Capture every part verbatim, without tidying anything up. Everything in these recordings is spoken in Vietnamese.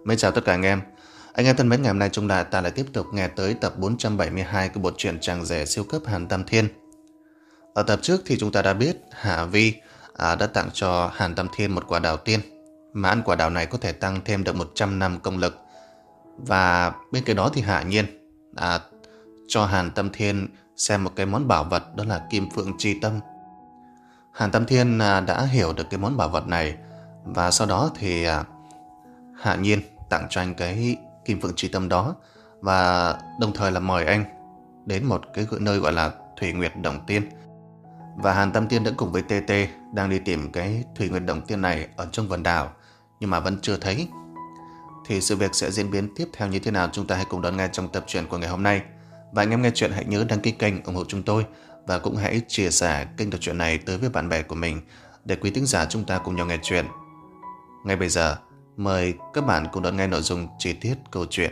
Mến chào tất cả anh em. Anh em thân mến, ngày hôm nay chúng ta, ta lại tiếp tục nghe tới tập bốn trăm bảy mươi hai của bộ truyện Chàng rể siêu cấp Hàn Tam Thiên. Ở tập trước thì chúng ta đã biết Hạ Vi à, đã tặng cho Hàn Tam Thiên một quả đào tiên, mà ăn quả đào này có thể tăng thêm được một trăm năm công lực. Và bên cạnh đó thì Hạ Nhiên à, cho Hàn Tam Thiên xem một cái món bảo vật, đó là Kim Phượng Chi Tâm. Hàn Tam Thiên à, đã hiểu được cái món bảo vật này, và sau đó thì à, Hạ Nhiên tặng cho anh cái Kim Phượng Chi Tâm đó, và đồng thời là mời anh đến một cái nơi gọi là Thủy Nguyệt Động Tiên. Và Hàn Tam Thiên đã cùng với tê tê đang đi tìm cái Thủy Nguyệt Động Tiên này ở trong vườn đào, nhưng mà vẫn chưa thấy. Thì sự việc sẽ diễn biến tiếp theo như thế nào, chúng ta hãy cùng đón nghe trong tập truyện của ngày hôm nay. Và anh em nghe chuyện hãy nhớ đăng ký kênh ủng hộ chúng tôi, và cũng hãy chia sẻ kênh tập truyện này tới với bạn bè của mình, để quý thính giả chúng ta cùng nhau nghe chuyện. Ngay bây giờ, mời các bạn cùng đón nghe nội dung chi tiết câu chuyện.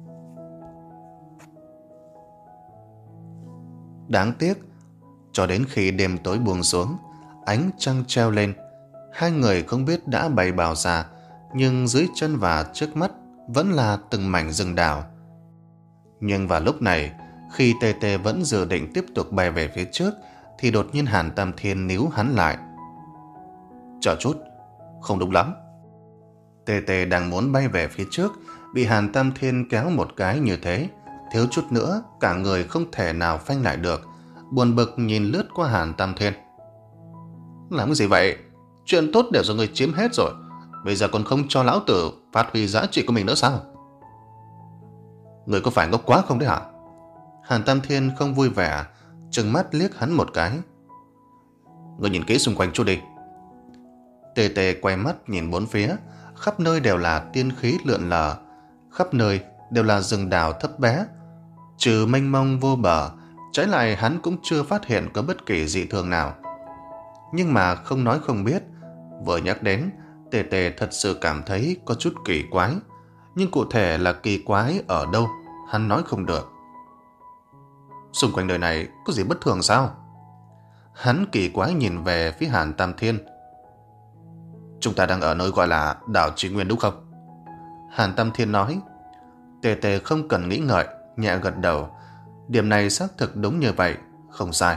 Đáng tiếc, cho đến khi đêm tối buông xuống, ánh trăng treo lên, hai người không biết đã bay bao xa, nhưng dưới chân và trước mắt vẫn là từng mảnh rừng đào. Nhưng vào lúc này, khi tê tê vẫn dự định tiếp tục bay về phía trước, thì đột nhiên Hàn Tam Thiên níu hắn lại. Chờ chút, không đúng lắm. Tê tê đang muốn bay về phía trước, bị Hàn Tam Thiên kéo một cái như thế, thiếu chút nữa cả người không thể nào phanh lại được, buồn bực nhìn lướt qua Hàn Tam Thiên. Làm cái gì vậy? Chuyện tốt đều do người chiếm hết rồi, bây giờ còn không cho lão tử phát huy giá trị của mình nữa sao? Người có phải ngốc quá không đấy hả? Hàn Tam Thiên không vui vẻ, trừng mắt liếc hắn một cái. Người nhìn kỹ xung quanh chút đi. Tê tê quay mắt nhìn bốn phía, khắp nơi đều là tiên khí lượn lờ, khắp nơi đều là rừng đào thấp bé, trừ mênh mông vô bờ. Trái lại hắn cũng chưa phát hiện có bất kỳ dị thường nào. Nhưng mà không nói không biết, vừa nhắc đến, tê tê thật sự cảm thấy có chút kỳ quái. Nhưng cụ thể là kỳ quái ở đâu, hắn nói không được. Xung quanh đời này có gì bất thường sao? Hắn kỳ quái nhìn về phía Hàn Tam Thiên. Chúng ta đang ở nơi gọi là đảo Trí Nguyên đúng không? Hàn Tam Thiên nói. Tê tê không cần nghĩ ngợi, nhẹ gật đầu. Điểm này xác thực đúng như vậy, không sai.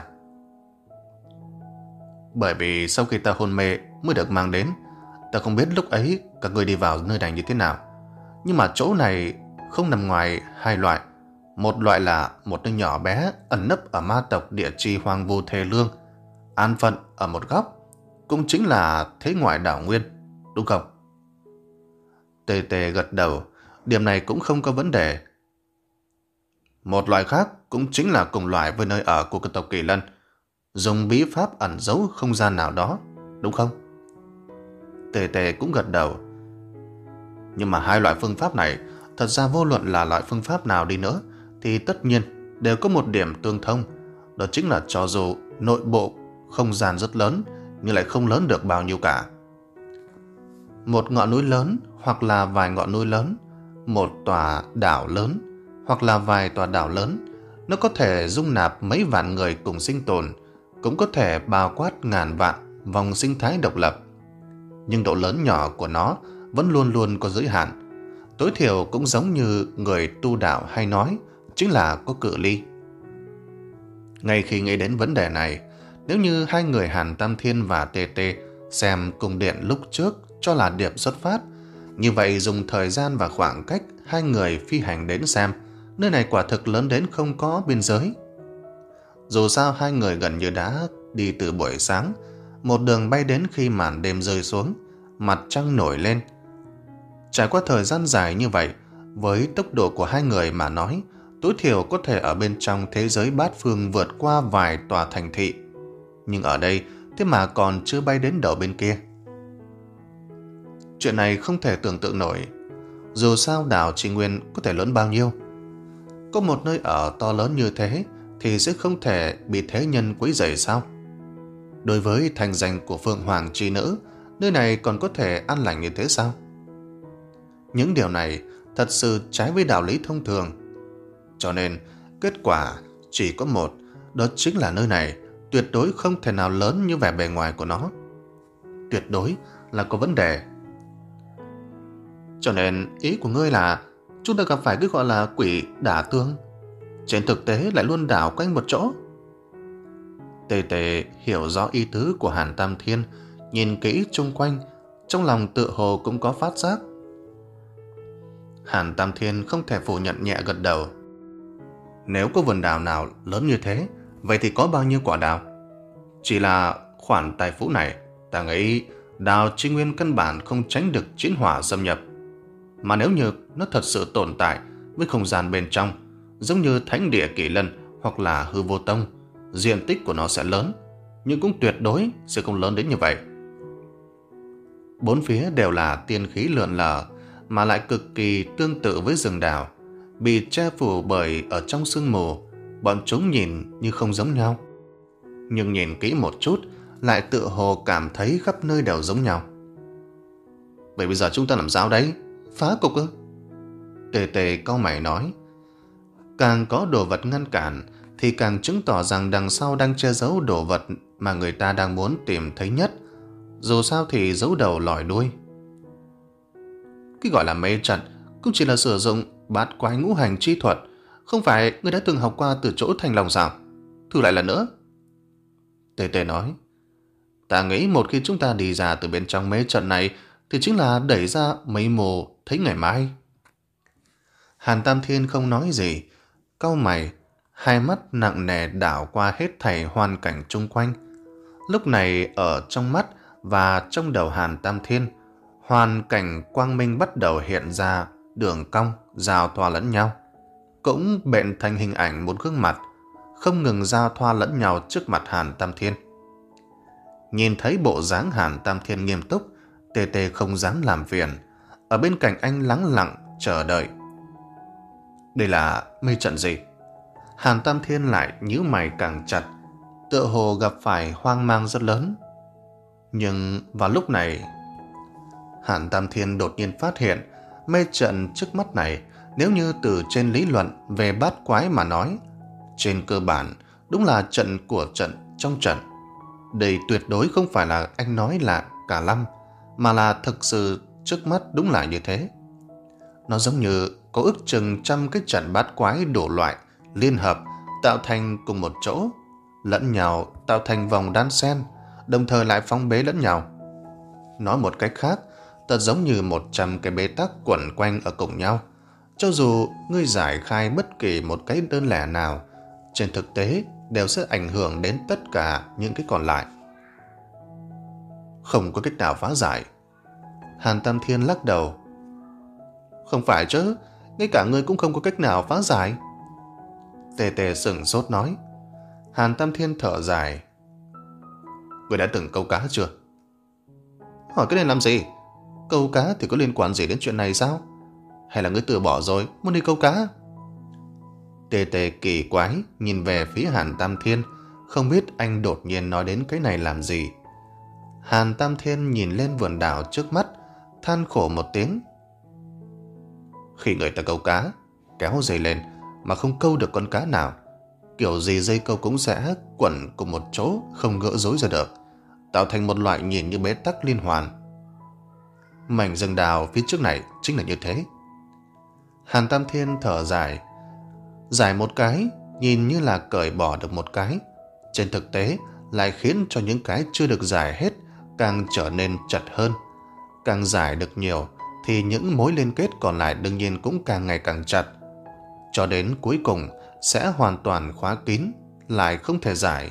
Bởi vì sau khi ta hôn mê mới được mang đến, ta không biết lúc ấy các người đi vào nơi này như thế nào. Nhưng mà chỗ này không nằm ngoài hai loại. Một loại là một nơi nhỏ bé ẩn nấp ở ma tộc địa chi hoang vu thê lương, an phận ở một góc, cũng chính là thế ngoại đảo nguyên, đúng không? Tê tê gật đầu, điểm này cũng không có vấn đề. Một loại khác cũng chính là cùng loại với nơi ở của tộc Kỳ Lân, dùng bí pháp ẩn giấu không gian nào đó, đúng không? Tê tê cũng gật đầu. Nhưng mà hai loại phương pháp này, thật ra vô luận là loại phương pháp nào đi nữa, thì tất nhiên đều có một điểm tương thông, đó chính là cho dù nội bộ không gian rất lớn, nhưng lại không lớn được bao nhiêu cả. Một ngọn núi lớn hoặc là vài ngọn núi lớn, một tòa đảo lớn hoặc là vài tòa đảo lớn, nó có thể dung nạp mấy vạn người cùng sinh tồn, cũng có thể bao quát ngàn vạn vòng sinh thái độc lập. Nhưng độ lớn nhỏ của nó vẫn luôn luôn có giới hạn. Tối thiểu cũng giống như người tu đạo hay nói, chính là có cự ly. Ngay khi nghĩ đến vấn đề này, nếu như hai người Hàn Tam Thiên và tê tê xem cung điện lúc trước cho là điểm xuất phát, như vậy dùng thời gian và khoảng cách hai người phi hành đến xem, nơi này quả thực lớn đến không có biên giới. Dù sao hai người gần như đã đi từ buổi sáng, một đường bay đến khi màn đêm rơi xuống, mặt trăng nổi lên. Trải qua thời gian dài như vậy, với tốc độ của hai người mà nói, tối thiểu có thể ở bên trong thế giới bát phương vượt qua vài tòa thành thị. Nhưng ở đây, thế mà còn chưa bay đến đầu bên kia. Chuyện này không thể tưởng tượng nổi. Dù sao đảo Trí Nguyên có thể lớn bao nhiêu, có một nơi ở to lớn như thế thì sẽ không thể bị thế nhân quấy rầy sao? Đối với thành danh của Phượng Hoàng chi nữ, nơi này còn có thể an lành như thế sao? Những điều này thật sự trái với đạo lý thông thường. Cho nên kết quả chỉ có một, đó chính là nơi này tuyệt đối không thể nào lớn như vẻ bề ngoài của nó. Tuyệt đối là có vấn đề. Cho nên ý của ngươi là chúng ta gặp phải cái gọi là quỷ đả tương, trên thực tế lại luôn đảo quanh một chỗ. Tề Tề hiểu rõ ý tứ của Hàn Tam Thiên, nhìn kỹ chung quanh, trong lòng tự hồ cũng có phát giác. Hàn Tam Thiên không thể phủ nhận, nhẹ gật đầu. Nếu có vườn đào nào lớn như thế, vậy thì có bao nhiêu quả đào? Chỉ là khoản tài phú này, ta nghĩ đào Tri Nguyên căn bản không tránh được chiến hỏa xâm nhập. Mà nếu như nó thật sự tồn tại với không gian bên trong, giống như Thánh Địa Kỳ Lân hoặc là Hư Vô Tông, diện tích của nó sẽ lớn, nhưng cũng tuyệt đối sẽ không lớn đến như vậy. Bốn phía đều là tiên khí lượn lờ, mà lại cực kỳ tương tự với rừng đào, bị che phủ bởi ở trong sương mù, bọn chúng nhìn như không giống nhau. Nhưng nhìn kỹ một chút, lại tự hồ cảm thấy khắp nơi đều giống nhau. Vậy bây giờ chúng ta làm sao đấy? Phá cục ư? Tề Tề cau mày nói. Càng có đồ vật ngăn cản, thì càng chứng tỏ rằng đằng sau đang che giấu đồ vật mà người ta đang muốn tìm thấy nhất. Dù sao thì giấu đầu lòi đuôi. Cái gọi là mê trận cũng chỉ là sử dụng bát quái ngũ hành chi thuật. Không phải ngươi đã từng học qua từ chỗ Thành Long sao? Thử lại lần nữa. Tề Tề nói. Ta nghĩ một khi chúng ta đi ra từ bên trong mê trận này thì chính là đẩy ra mây mù thấy ngày mai. Hàn Tam Thiên không nói gì, cau mày, hai mắt nặng nề đảo qua hết thảy hoàn cảnh chung quanh. Lúc này ở trong mắt và trong đầu Hàn Tam Thiên, hoàn cảnh quang minh bắt đầu hiện ra đường cong giao thoa lẫn nhau, cũng bện thành hình ảnh một gương mặt không ngừng giao thoa lẫn nhau trước mặt Hàn Tam Thiên. Nhìn thấy bộ dáng Hàn Tam Thiên nghiêm túc, Tề Tề không dám làm phiền, ở bên cạnh anh lắng lặng chờ đợi. Đây là mê trận gì? Hàn Tam Thiên lại nhíu mày càng chặt, tựa hồ gặp phải hoang mang rất lớn. Nhưng vào lúc này, Hàn Tam Thiên đột nhiên phát hiện mê trận trước mắt này, nếu như từ trên lý luận về bát quái mà nói, trên cơ bản đúng là trận của trận trong trận. Đây tuyệt đối không phải là anh nói là cả lăm, mà là thực sự trước mắt đúng là như thế. Nó giống như có ước chừng trăm cái trận bát quái đủ loại liên hợp tạo thành cùng một chỗ, lẫn nhau tạo thành vòng đan xen, đồng thời lại phong bế lẫn nhau. Nói một cách khác, thật giống như một trăm cái bế tắc quẩn quanh ở cùng nhau. Cho dù ngươi giải khai bất kỳ một cái đơn lẻ nào, trên thực tế đều sẽ ảnh hưởng đến tất cả những cái còn lại. Không có cách nào phá giải. Hàn Tam Thiên lắc đầu. Không phải chứ, ngay cả ngươi cũng không có cách nào phá giải. Tề Tề sửng sốt nói. Hàn Tam Thiên thở dài. Ngươi đã từng câu cá chưa? Hỏi cái này làm gì? Câu cá thì có liên quan gì đến chuyện này sao? Hay là ngươi từ bỏ rồi, muốn đi câu cá? Tề Tề kỳ quái nhìn về phía Hàn Tam Thiên, không biết anh đột nhiên nói đến cái này làm gì. Hàn Tam Thiên nhìn lên vườn đào trước mắt, than khổ một tiếng. Khi người ta câu cá, kéo dây lên mà không câu được con cá nào, kiểu gì dây câu cũng sẽ quẩn cùng một chỗ, không gỡ rối ra được, tạo thành một loại nhìn như bế tắc liên hoàn. Mảnh rừng đào phía trước này chính là như thế. Hàn Tam Thiên thở dài. Giải một cái nhìn như là cởi bỏ được một cái, trên thực tế lại khiến cho những cái chưa được giải hết càng trở nên chặt hơn. Càng giải được nhiều thì những mối liên kết còn lại đương nhiên cũng càng ngày càng chặt, cho đến cuối cùng sẽ hoàn toàn khóa kín, lại không thể giải.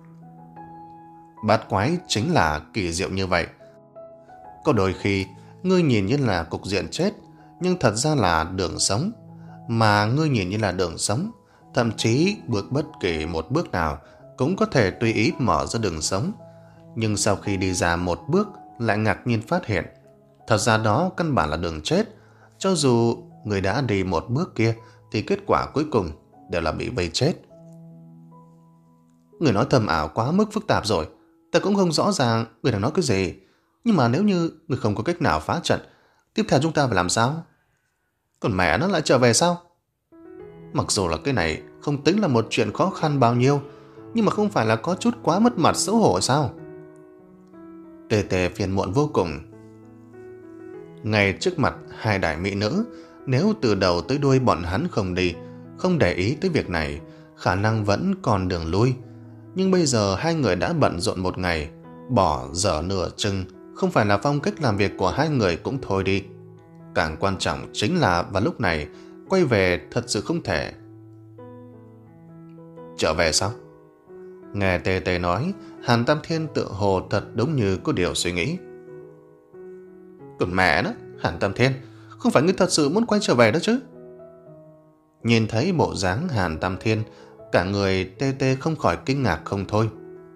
Bát quái chính là kỳ diệu như vậy. Có đôi khi ngươi nhìn như là cục diện chết, nhưng thật ra là đường sống. Mà ngươi nhìn như là đường sống, thậm chí bước bất kỳ một bước nào cũng có thể tùy ý mở ra đường sống. Nhưng sau khi đi ra một bước lại ngạc nhiên phát hiện, thật ra đó căn bản là đường chết. Cho dù người đã đi một bước kia thì kết quả cuối cùng đều là bị vây chết. Người nói thầm ảo quá mức phức tạp rồi, ta cũng không rõ ràng người đang nói cái gì. Nhưng mà nếu như người không có cách nào phá trận, tiếp theo chúng ta phải làm sao? Còn mẹ nó lại trở về sao? Mặc dù là cái này không tính là một chuyện khó khăn bao nhiêu, nhưng mà không phải là có chút quá mất mặt xấu hổ sao? Tề Tề phiền muộn vô cùng. Ngay trước mặt hai đại mỹ nữ, nếu từ đầu tới đuôi bọn hắn không đi, không để ý tới việc này, khả năng vẫn còn đường lui. Nhưng bây giờ hai người đã bận rộn một ngày, bỏ dở nửa chừng không phải là phong cách làm việc của hai người cũng thôi đi. Càng quan trọng chính là vào lúc này quay về thật sự không thể. Trở về sao? Nghe Tê Tê nói, Hàn Tam Thiên tựa hồ thật đúng như có điều suy nghĩ. Còn mẹ nó, Hàn Tam Thiên, không phải ngươi thật sự muốn quay trở về đó chứ? Nhìn thấy bộ dáng Hàn Tam Thiên, cả người Tê Tê không khỏi kinh ngạc không thôi.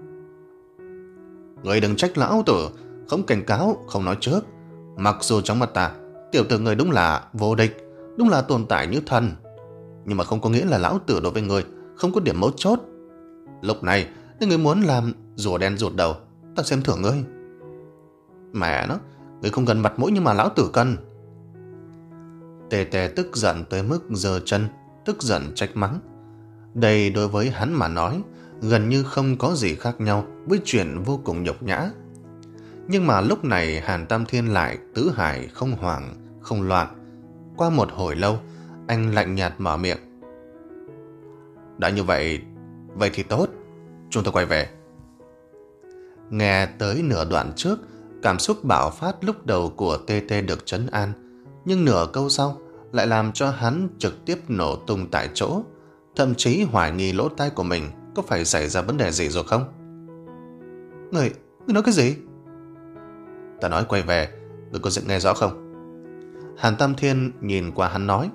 Ngươi đừng trách lão tử, không cảnh cáo, không nói trước. Mặc dù trong mặt ta, tiểu tử người đúng là vô địch, đúng là tồn tại như thần, nhưng mà không có nghĩa là lão tử đối với người không có điểm mấu chốt. Lúc này, nếu ngươi muốn làm rùa đen rụt đầu, ta xem thưởng ngươi. Mẹ nó, ngươi không cần mặt mũi nhưng mà lão tử cần. Tê Tê tức giận tới mức giơ chân, tức giận trách mắng. Đây đối với hắn mà nói, gần như không có gì khác nhau với chuyện vô cùng nhục nhã. Nhưng mà lúc này Hàn Tam Thiên lại tứ hải không hoảng, không loạn. Qua một hồi lâu, anh lạnh nhạt mở miệng. Đã như vậy, vậy thì tốt, chúng ta quay về. Nghe tới nửa đoạn trước, cảm xúc bạo phát lúc đầu của Tê Tê được trấn an, nhưng nửa câu sau lại làm cho hắn trực tiếp nổ tung tại chỗ, thậm chí hoài nghi lỗ tai của mình có phải xảy ra vấn đề gì rồi không. Người, người nói cái gì? Ta nói quay về, người có nghe rõ không? Hàn Tam Thiên nhìn qua hắn nói.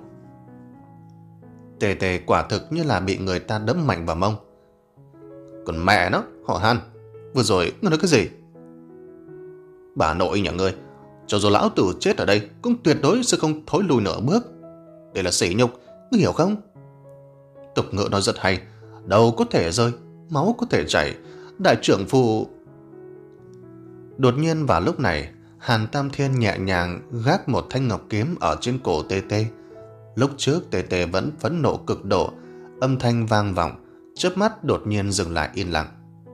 Tê Tê quả thực như là bị người ta đấm mạnh vào mông. Còn mẹ nó, họ Hàn, vừa rồi ngươi nói cái gì? Bà nội nhà ngươi, cho dù lão tử chết ở đây cũng tuyệt đối sẽ không thối lùi nửa bước. Đây là sỉ nhục, ngươi hiểu không? Tục ngữ nói rất hay, đầu có thể rơi, máu có thể chảy, đại trưởng phu. Đột nhiên vào lúc này, Hàn Tam Thiên nhẹ nhàng gác một thanh ngọc kiếm ở trên cổ Tê Tê. Lúc trước Tê Tê vẫn phẫn nộ cực độ, âm thanh vang vọng, chớp mắt đột nhiên dừng lại yên lặng.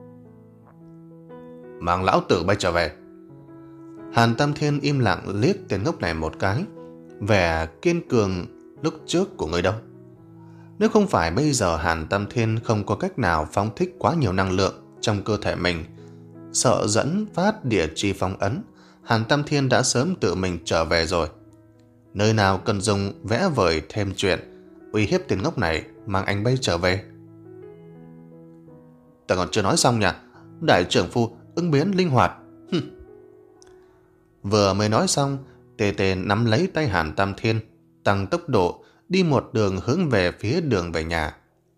Mang lão tử bay trở về. Hàn Tam Thiên im lặng liếc tên ngốc này một cái. Vẻ kiên cường lúc trước của người đâu? Nếu không phải bây giờ Hàn Tam Thiên không có cách nào phóng thích quá nhiều năng lượng trong cơ thể mình, sợ dẫn phát địa chi phong ấn, Hàn Tam Thiên đã sớm tự mình trở về rồi. Nơi nào cần dùng vẽ vời thêm chuyện, uy hiếp tên ngốc này mang anh bay trở về. Ta còn chưa nói xong nha, đại trưởng phu ứng biến linh hoạt. Hừm. Vừa mới nói xong, Tê Tê nắm lấy tay Hàn Tam Thiên, tăng tốc độ đi một đường hướng về phía đường về nhà.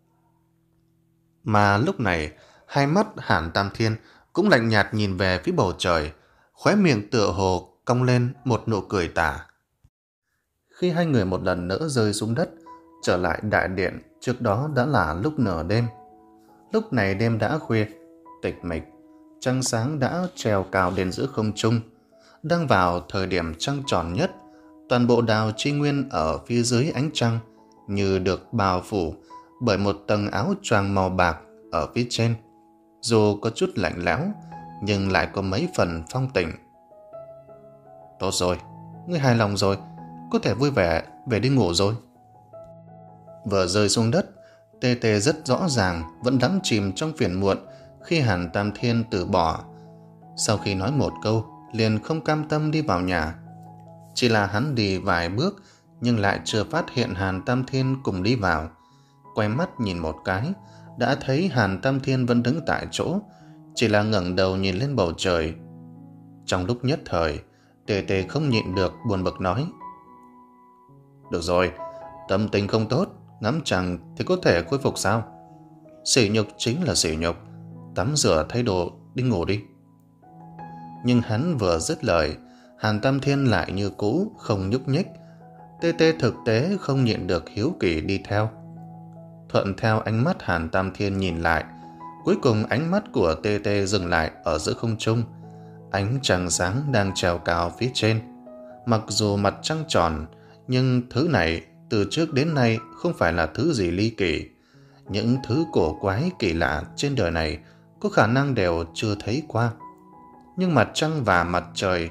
Mà lúc này, hai mắt Hàn Tam Thiên cũng lạnh nhạt nhìn về phía bầu trời, khóe miệng tựa hồ cong lên một nụ cười tà. Khi hai người một lần nữa rơi xuống đất, trở lại đại điện, trước đó đã là lúc nửa đêm. Lúc này đêm đã khuya, tịch mịch, trăng sáng đã treo cao đến giữa không trung. Đang vào thời điểm trăng tròn nhất, toàn bộ đào Tri Nguyên ở phía dưới ánh trăng như được bao phủ bởi một tầng áo choàng màu bạc ở phía trên. Dù có chút lạnh lẽo, nhưng lại có mấy phần phong tình. Tốt rồi, ngươi hài lòng rồi, có thể vui vẻ về đi ngủ rồi. Vừa rơi xuống đất, Tê Tê rất rõ ràng vẫn đắm chìm trong phiền muộn khi Hàn Tam Thiên từ bỏ. Sau khi nói một câu, liền không cam tâm đi vào nhà. Chỉ là hắn đi vài bước nhưng lại chưa phát hiện Hàn Tam Thiên cùng đi vào. Quay mắt nhìn một cái, đã thấy Hàn Tam Thiên vẫn đứng tại chỗ, chỉ là ngẩng đầu nhìn lên bầu trời. Trong lúc nhất thời, Tê Tê không nhịn được buồn bực nói. Được rồi, tâm tình không tốt, ngắm trăng thì có thể khôi phục sao? Sỉ nhục chính là sỉ nhục, tắm rửa thay đồ đi ngủ đi. Nhưng hắn vừa dứt lời, Hàn Tam Thiên lại như cũ không nhúc nhích. Tê Tê thực tế không nhịn được hiếu kỳ đi theo. Thuận theo ánh mắt Hàn Tam Thiên nhìn lại, cuối cùng ánh mắt của Tê Tê dừng lại ở giữa không trung. Ánh trăng sáng đang treo cao phía trên. Mặc dù mặt trăng tròn, nhưng thứ này từ trước đến nay không phải là thứ gì ly kỳ. Những thứ cổ quái kỳ lạ trên đời này có khả năng đều chưa thấy qua. Nhưng mặt trăng và mặt trời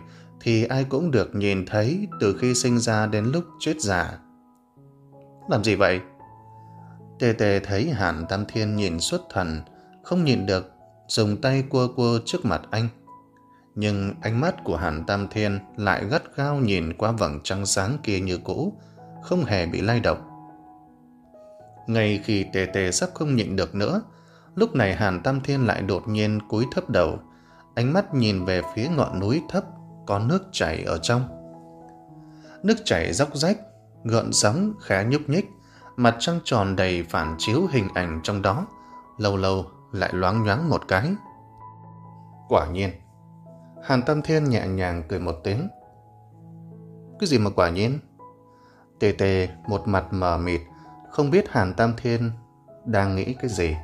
thì ai cũng được nhìn thấy từ khi sinh ra đến lúc chết già. Làm gì vậy? Tê Tê thấy Hàn Tam Thiên nhìn xuất thần, không nhịn được, dùng tay cua cua trước mặt anh. Nhưng ánh mắt của Hàn Tam Thiên lại gắt gao nhìn qua vầng trăng sáng kia như cũ, không hề bị lay động. Ngay khi Tê Tê sắp không nhịn được nữa, lúc này Hàn Tam Thiên lại đột nhiên cúi thấp đầu, ánh mắt nhìn về phía ngọn núi thấp có nước chảy ở trong. Nước chảy róc rách, gợn sóng khá nhúc nhích, mặt trăng tròn đầy phản chiếu hình ảnh trong đó, lâu lâu lại loáng nhoáng một cái. Quả nhiên. Hàn Tam Thiên nhẹ nhàng cười một tiếng. Cái gì mà quả nhiên? Tê Tê một mặt mờ mịt, không biết Hàn Tam Thiên đang nghĩ cái gì.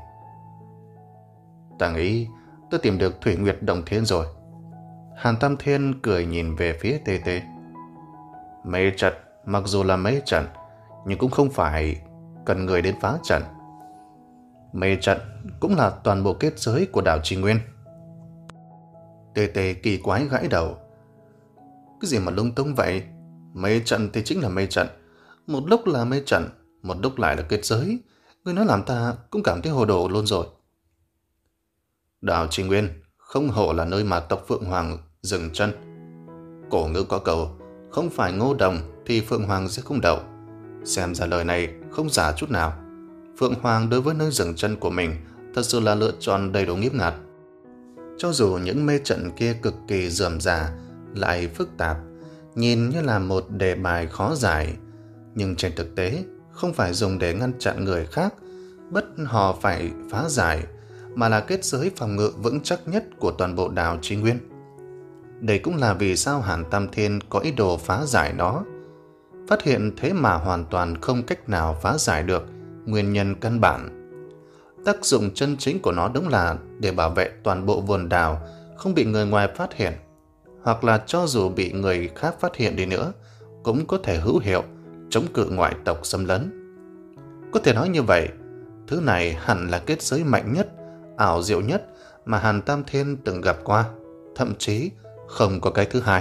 Ta nghĩ tôi tìm được Thủy Nguyệt Đồng Thiên rồi. Hàn Tam Thiên cười nhìn về phía Tê Tê. Mê trận mặc dù là mê trận, nhưng cũng không phải cần người đến phá trận. Mê trận cũng là toàn bộ kết giới của đảo Trì Nguyên. Tê Tê kỳ quái gãi đầu. Cái gì mà lung tung vậy? Mê trận thì chính là mê trận, một lúc là mê trận, một lúc lại là kết giới. Người nói làm ta cũng cảm thấy hồ đồ luôn rồi. Đảo Trì Nguyên không hổ là nơi mà tộc Phượng Hoàng dừng chân. Cổ ngữ có câu, không phải ngô đồng thì Phượng Hoàng sẽ không đậu. Xem ra lời này không giả chút nào. Phượng Hoàng đối với nơi dừng chân của mình thật sự là lựa chọn đầy đủ nghiêm ngặt. Cho dù những mê trận kia cực kỳ rườm rà, lại phức tạp, nhìn như là một đề bài khó giải, nhưng trên thực tế không phải dùng để ngăn chặn người khác bất họ phải phá giải, mà là kết giới phòng ngự vững chắc nhất của toàn bộ đảo Trì Nguyên. Đây cũng là vì sao Hàn Tam Thiên có ý đồ phá giải nó. Phát hiện thế mà hoàn toàn không cách nào phá giải được nguyên nhân căn bản. Tác dụng chân chính của nó đúng là để bảo vệ toàn bộ vườn đào không bị người ngoài phát hiện, hoặc là cho dù bị người khác phát hiện đi nữa cũng có thể hữu hiệu chống cự ngoại tộc xâm lấn. Có thể nói như vậy, thứ này hẳn là kết giới mạnh nhất, ảo diệu nhất mà Hàn Tam Thiên từng gặp qua, thậm chí không có cái thứ hai.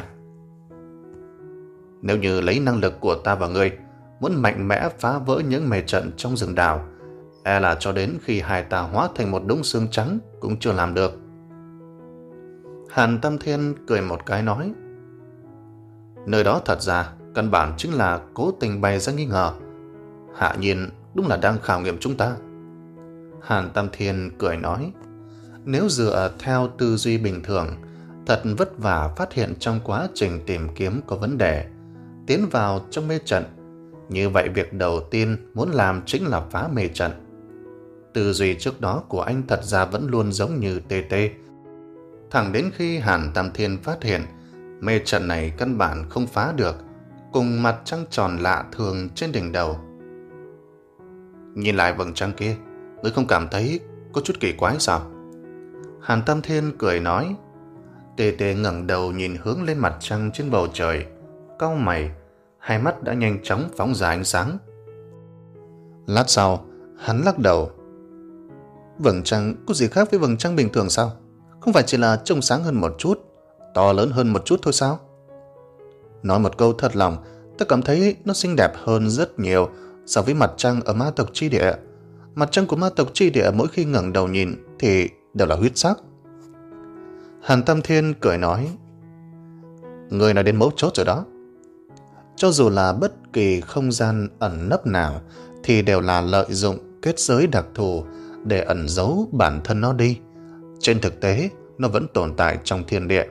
Nếu như lấy năng lực của ta và ngươi muốn mạnh mẽ phá vỡ những mê trận trong rừng đào, e là cho đến khi hai ta hóa thành một đống xương trắng cũng chưa làm được. Hàn Tam Thiên cười một cái nói, nơi đó thật ra căn bản chính là cố tình bày ra nghi ngờ. Hạ nhiên đúng là đang khảo nghiệm chúng ta. Hàn Tam Thiên cười nói, nếu dựa theo tư duy bình thường, thật vất vả phát hiện trong quá trình tìm kiếm có vấn đề, tiến vào trong mê trận. Như vậy việc đầu tiên muốn làm chính là phá mê trận. Tư duy trước đó của anh thật ra vẫn luôn giống như Tê Tê. Thẳng đến khi Hàn Tam Thiên phát hiện mê trận này căn bản không phá được, cùng mặt trăng tròn lạ thường trên đỉnh đầu. Nhìn lại vầng trăng kia, ngươi không cảm thấy có chút kỳ quái sao? Hàn Tam Thiên cười nói. Tê Tê ngẩng đầu nhìn hướng lên mặt trăng trên bầu trời, cau mày, hai mắt đã nhanh chóng phóng ra ánh sáng. Lát sau, hắn lắc đầu. Vầng trăng có gì khác với vầng trăng bình thường sao? Không phải chỉ là trông sáng hơn một chút, to lớn hơn một chút thôi sao? Nói một câu thật lòng, ta cảm thấy nó xinh đẹp hơn rất nhiều so với mặt trăng ở ma tộc chi địa. Mặt trăng của ma tộc chi địa mỗi khi ngẩng đầu nhìn thì đều là huyết sắc. Hàn Tam Thiên cười nói, người nói đến mấu chốt rồi đó. Cho dù là bất kỳ không gian ẩn nấp nào thì đều là lợi dụng kết giới đặc thù để ẩn giấu bản thân nó đi. Trên thực tế, nó vẫn tồn tại trong thiên địa.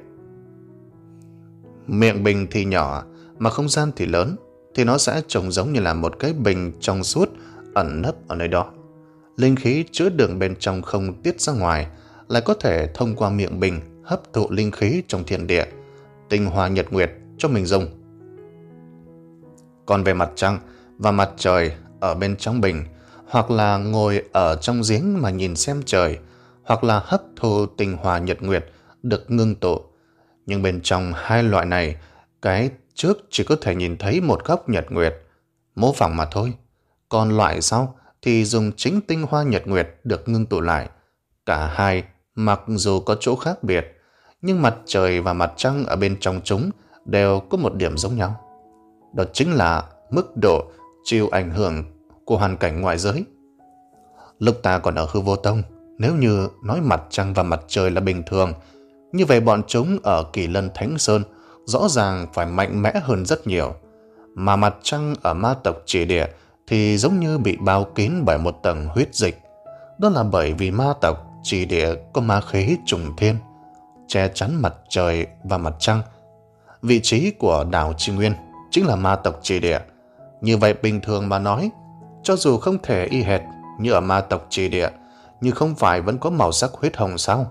Miệng bình thì nhỏ, mà không gian thì lớn, thì nó sẽ trông giống như là một cái bình trong suốt ẩn nấp ở nơi đó. Linh khí chứa đựng bên trong không tiết ra ngoài, lại có thể thông qua miệng bình hấp thụ linh khí trong thiên địa, tinh hoa nhật nguyệt cho mình dùng. Còn về mặt trăng và mặt trời ở bên trong bình, hoặc là ngồi ở trong giếng mà nhìn xem trời, hoặc là hấp thu tinh hoa nhật nguyệt được ngưng tụ. Nhưng bên trong hai loại này, cái trước chỉ có thể nhìn thấy một góc nhật nguyệt, mô phỏng mà thôi. Còn loại sau thì dùng chính tinh hoa nhật nguyệt được ngưng tụ lại. Cả hai mặc dù có chỗ khác biệt, nhưng mặt trời và mặt trăng ở bên trong chúng đều có một điểm giống nhau. Đó chính là mức độ chịu ảnh hưởng của hoàn cảnh ngoại giới. Lúc ta còn ở Hư Vô Tông, nếu như nói mặt trăng và mặt trời là bình thường, như vậy bọn chúng ở Kỳ Lân Thánh Sơn rõ ràng phải mạnh mẽ hơn rất nhiều. Mà mặt trăng ở ma tộc Chỉ Địa thì giống như bị bao kín bởi một tầng huyết dịch. Đó là bởi vì ma tộc Chỉ Địa có ma khí trùng thiên, che chắn mặt trời và mặt trăng. Vị trí của đảo Tri Nguyên chính là ma tộc Chỉ Địa. Như vậy bình thường mà nói, cho dù không thể y hệt như ở ma tộc Chỉ Địa, nhưng không phải vẫn có màu sắc huyết hồng sao?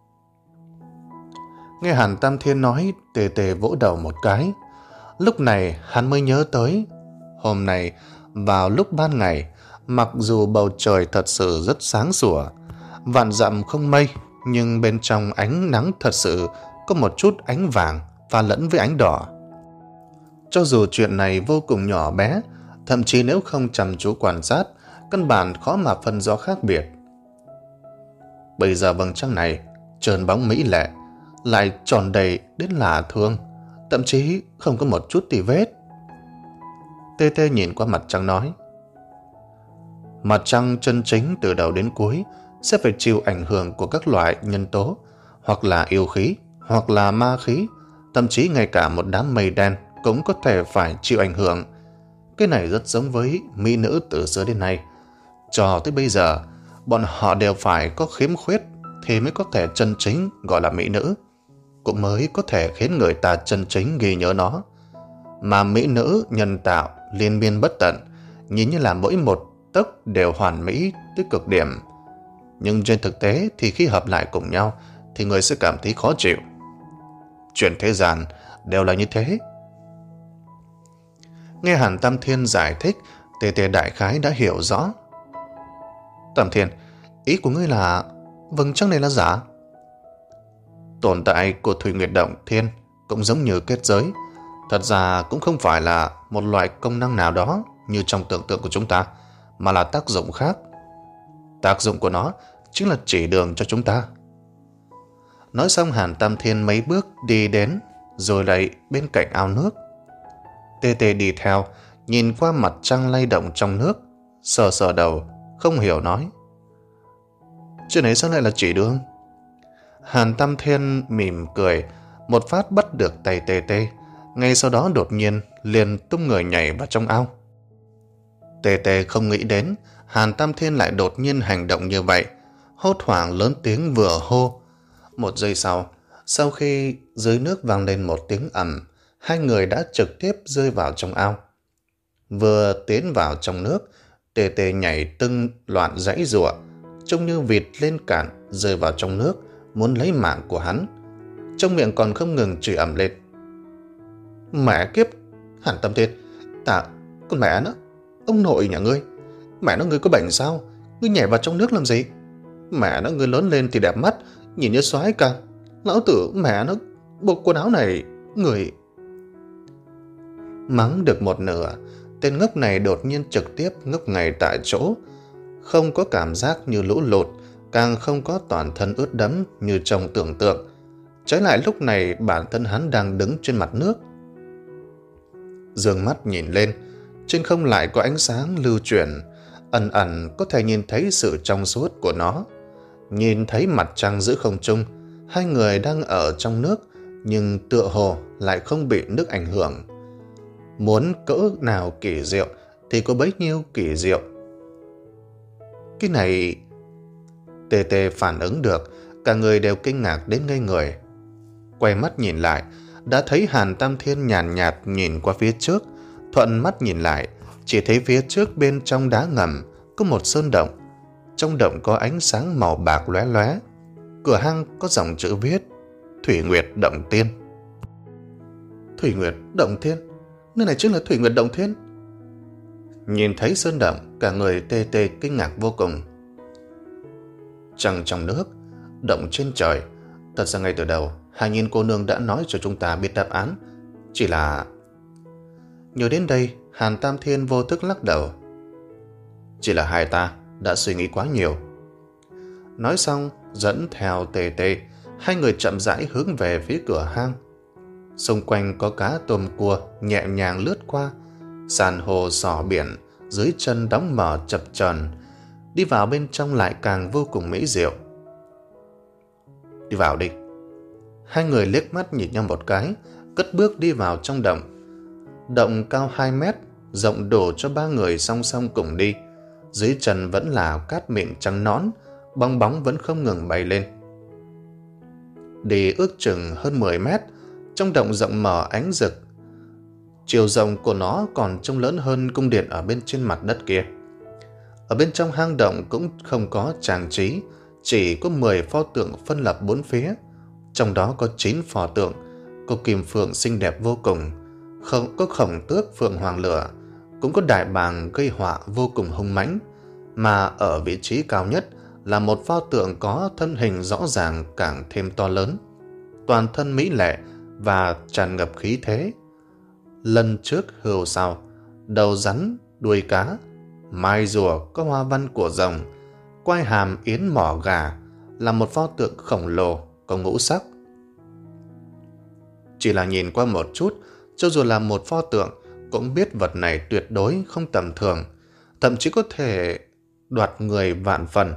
Nghe Hàn Tam Thiên nói, Tề Tề vỗ đầu một cái. Lúc này hắn mới nhớ tới, hôm nay vào lúc ban ngày, mặc dù bầu trời thật sự rất sáng sủa, vạn dặm không mây, nhưng bên trong ánh nắng thật sự có một chút ánh vàng pha lẫn với ánh đỏ. Cho dù chuyện này vô cùng nhỏ bé, thậm chí nếu không chăm chú quan sát, căn bản khó mà phân rõ khác biệt. Bây giờ vầng trăng này trơn bóng mỹ lệ, lại tròn đầy đến lạ thường, thậm chí không có một chút tì vết. Tê Tê nhìn qua mặt trăng nói, mặt trăng chân chính từ đầu đến cuối sẽ phải chịu ảnh hưởng của các loại nhân tố, hoặc là yêu khí, hoặc là ma khí, thậm chí ngay cả một đám mây đen cũng có thể phải chịu ảnh hưởng. Cái này rất giống với mỹ nữ từ xưa đến nay. Cho tới bây giờ, bọn họ đều phải có khiếm khuyết thì mới có thể chân chính gọi là mỹ nữ, cũng mới có thể khiến người ta chân chính ghi nhớ nó. Mà mỹ nữ nhân tạo liên miên bất tận, nhìn như là mỗi một tấc đều hoàn mỹ tới cực điểm. Nhưng trên thực tế thì khi hợp lại cùng nhau thì người sẽ cảm thấy khó chịu. Chuyện thế gian đều là như thế. Nghe Hàn Tam Thiên giải thích, Tề Tề đại khái đã hiểu rõ. Tam Thiên, ý của ngươi là vầng trăng này là giả? Tồn tại của Thủy Nguyệt Động Thiên cũng giống như kết giới, thật ra cũng không phải là một loại công năng nào đó như trong tưởng tượng của chúng ta, mà là tác dụng khác. Tác dụng của nó chính là chỉ đường cho chúng ta. Nói xong, Hàn Tam Thiên mấy bước đi đến, rồi lại bên cạnh ao nước. Tê Tê đi theo, nhìn qua mặt trăng lay động trong nước, sờ sờ đầu, không hiểu nói, chuyện ấy sao lại là chỉ đường? Hàn Tam Thiên mỉm cười, một phát bắt được tay Tê Tê, ngay sau đó đột nhiên liền tung người nhảy vào trong ao. Tê Tê không nghĩ đến Hàn Tam Thiên lại đột nhiên hành động như vậy, hốt hoảng lớn tiếng vừa hô. Một giây sau, sau khi dưới nước vang lên một tiếng ầm, hai người đã trực tiếp rơi vào trong ao. Vừa tiến vào trong nước, Tê Tê nhảy tưng loạn giãy giụa, trông như vịt lên cạn rơi vào trong nước, muốn lấy mạng của hắn. Trong miệng còn không ngừng chửi ầm lên. Mẹ kiếp, Hàn Tam Thiên, ta, con mẹ nó, ông nội nhà ngươi, mẹ nó ngươi có bệnh sao? Ngươi nhảy vào trong nước làm gì? Mẹ nó ngươi lớn lên thì đẹp mắt, nhìn như soái ca. Lão tử mẹ nó, bộ quần áo này, người... Mắng được một nửa, tên ngốc này đột nhiên trực tiếp ngốc ngay tại chỗ, không có cảm giác như lũ lụt, càng không có toàn thân ướt đẫm như trong tưởng tượng. Trái lại lúc này bản thân hắn đang đứng trên mặt nước. Dương mắt nhìn lên, trên không lại có ánh sáng lưu chuyển, ẩn ẩn có thể nhìn thấy sự trong suốt của nó. Nhìn thấy mặt trăng giữa không trung, hai người đang ở trong nước, nhưng tựa hồ lại không bị nước ảnh hưởng. Muốn cỡ nào kỳ diệu thì có bấy nhiêu kỳ diệu. Cái này... Tê Tê phản ứng được, cả người đều kinh ngạc đến ngây người. Quay mắt nhìn lại, đã thấy Hàn Tam Thiên nhàn nhạt, nhạt nhìn qua phía trước. Thuận mắt nhìn lại, chỉ thấy phía trước bên trong đá ngầm có một sơn động. Trong động có ánh sáng màu bạc lóe lóe. Cửa hang có dòng chữ viết Thủy Nguyệt Động Tiên. Thủy Nguyệt Động Thiên? Nơi này chính là Thủy Nguyệt Động Thiên? Nhìn thấy sơn động, cả người Tê Tê kinh ngạc vô cùng. Trăng trong nước, động trên trời. Thật ra ngay từ đầu, Hà Nhiên cô nương đã nói cho chúng ta biết đáp án. Chỉ là... Nhớ đến đây, Hàn Tam Thiên vô thức lắc đầu. Chỉ là hai ta đã suy nghĩ quá nhiều. Nói xong, dẫn theo Tê Tê, hai người chậm rãi hướng về phía cửa hang. Xung quanh có cá tôm cua nhẹ nhàng lướt qua, san hô sò biển dưới chân đóng mở chập chờn, đi vào bên trong lại càng vô cùng mỹ diệu. Đi vào đi. Hai người liếc mắt nhìn nhau một cái, cất bước đi vào trong động. Động cao hai mét, rộng đủ cho ba người song song cùng đi. Dưới chân vẫn là cát mịn trắng nõn, bong bóng vẫn không ngừng bay lên. Đi ước chừng hơn mười mét, trong động rộng mở ánh rực. Chiều rộng của nó còn trông lớn hơn cung điện ở bên trên mặt đất kia. Ở bên trong hang động cũng không có trang trí, chỉ có mười pho tượng phân lập bốn phía. Trong đó có chín pho tượng, có kim phượng xinh đẹp vô cùng, không có khổng tước phượng hoàng lửa, cũng có đại bàng gây họa vô cùng hung mãnh, mà ở vị trí cao nhất là một pho tượng có thân hình rõ ràng càng thêm to lớn, toàn thân mỹ lệ và tràn ngập khí thế. Lân trước hươu sau, đầu rắn, đuôi cá, mai rùa có hoa văn của rồng, quai hàm yến mỏ gà, là một pho tượng khổng lồ có ngũ sắc. Chỉ là nhìn qua một chút, cho dù là một pho tượng cũng biết vật này tuyệt đối không tầm thường, thậm chí có thể đoạt người vạn phần.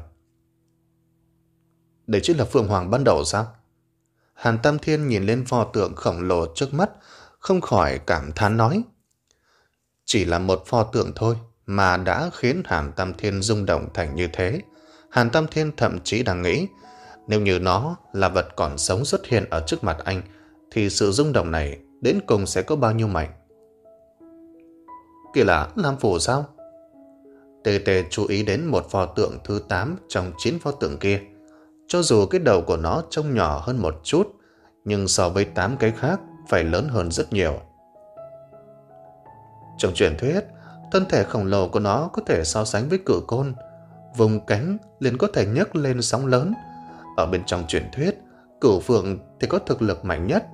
Đây chính là Phượng Hoàng ban đầu sao? Hàn Tam Thiên nhìn lên pho tượng khổng lồ trước mắt, không khỏi cảm thán nói. Chỉ là một pho tượng thôi mà đã khiến Hàn Tam Thiên rung động thành như thế. Hàn Tam Thiên thậm chí đang nghĩ, nếu như nó là vật còn sống xuất hiện ở trước mặt anh, thì sự rung động này đến cùng sẽ có bao nhiêu mạnh. Kìa là Lam Phủ sao? Tê Tê chú ý đến một pho tượng thứ tám trong chín pho tượng kia. Cho dù cái đầu của nó trông nhỏ hơn một chút, nhưng so với tám cái khác phải lớn hơn rất nhiều. Trong truyền thuyết, thân thể khổng lồ của nó có thể so sánh với cự côn, vùng cánh liền có thể nhấc lên sóng lớn. Ở bên trong truyền thuyết, Cửu Phượng thì có thực lực mạnh nhất.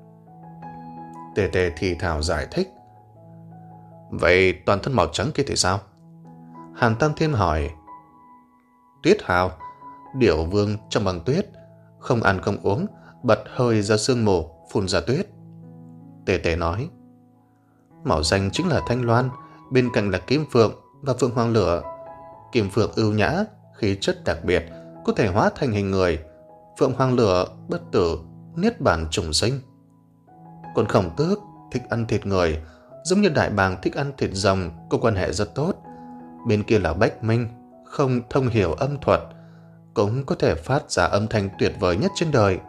Tê Tê thì thào giải thích. Vậy toàn thân màu trắng kia thì sao? Hàn Tam Thiên hỏi. Tuyết hào, điểu vương trong băng tuyết, không ăn không uống, bật hơi ra sương mù, phun ra tuyết. Tê Tê nói. Màu xanh chính là Thanh Loan, bên cạnh là Kim Phượng và Phượng Hoàng lửa. Kim Phượng ưu nhã, khí chất đặc biệt, có thể hóa thành hình người. Phượng Hoàng lửa bất tử, niết bàn trùng sinh. Còn Khổng Tước thích ăn thịt người, giống như đại bàng thích ăn thịt rồng, có quan hệ rất tốt. Bên kia là Bách Minh, không thông hiểu âm thuật, cũng có thể phát ra âm thanh tuyệt vời nhất trên đời.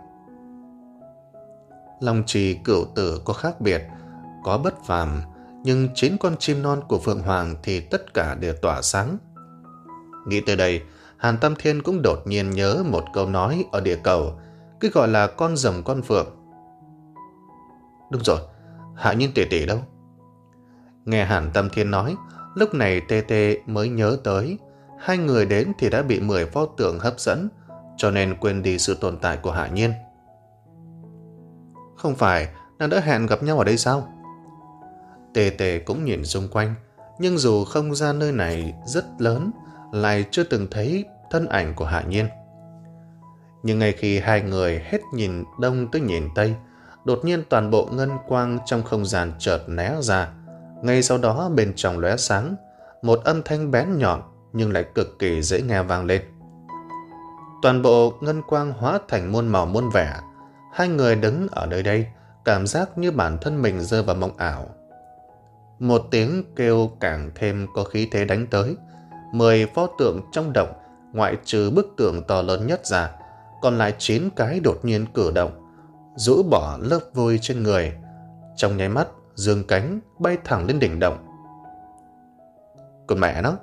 Long Trì Cửu Tử có khác biệt, có bất phàm, nhưng chín con chim non của Phượng Hoàng thì tất cả đều tỏa sáng. Nghĩ tới đây, Hàn Tam Thiên cũng đột nhiên nhớ một câu nói ở địa cầu, cái gọi là con rồng con phượng. Đúng rồi, Hạ Nhiên tỷ tỷ đâu? Nghe Hàn Tam Thiên nói, lúc này Tê Tê mới nhớ tới, hai người đến thì đã bị mười pho tượng hấp dẫn, cho nên quên đi sự tồn tại của Hạ Nhiên. Không phải nàng đã hẹn gặp nhau ở đây sao? Tê Tê cũng nhìn xung quanh, nhưng dù không gian nơi này rất lớn, lại chưa từng thấy thân ảnh của Hạ Nhiên. Nhưng ngay khi hai người hết nhìn đông tới nhìn tây, đột nhiên toàn bộ ngân quang trong không gian chợt né ra. Ngay sau đó bên trong lóe sáng, một âm thanh bén nhọn nhưng lại cực kỳ dễ nghe vang lên. Toàn bộ ngân quang hóa thành muôn màu muôn vẻ. Hai người đứng ở nơi đây, cảm giác như bản thân mình rơi vào mộng ảo. Một tiếng kêu càng thêm có khí thế đánh tới. Mười pho tượng trong động, ngoại trừ bức tượng to lớn nhất ra, còn lại chín cái đột nhiên cử động, rũ bỏ lớp vôi trên người. Trong nháy mắt, dương cánh bay thẳng lên đỉnh động. Còn mẹ nó!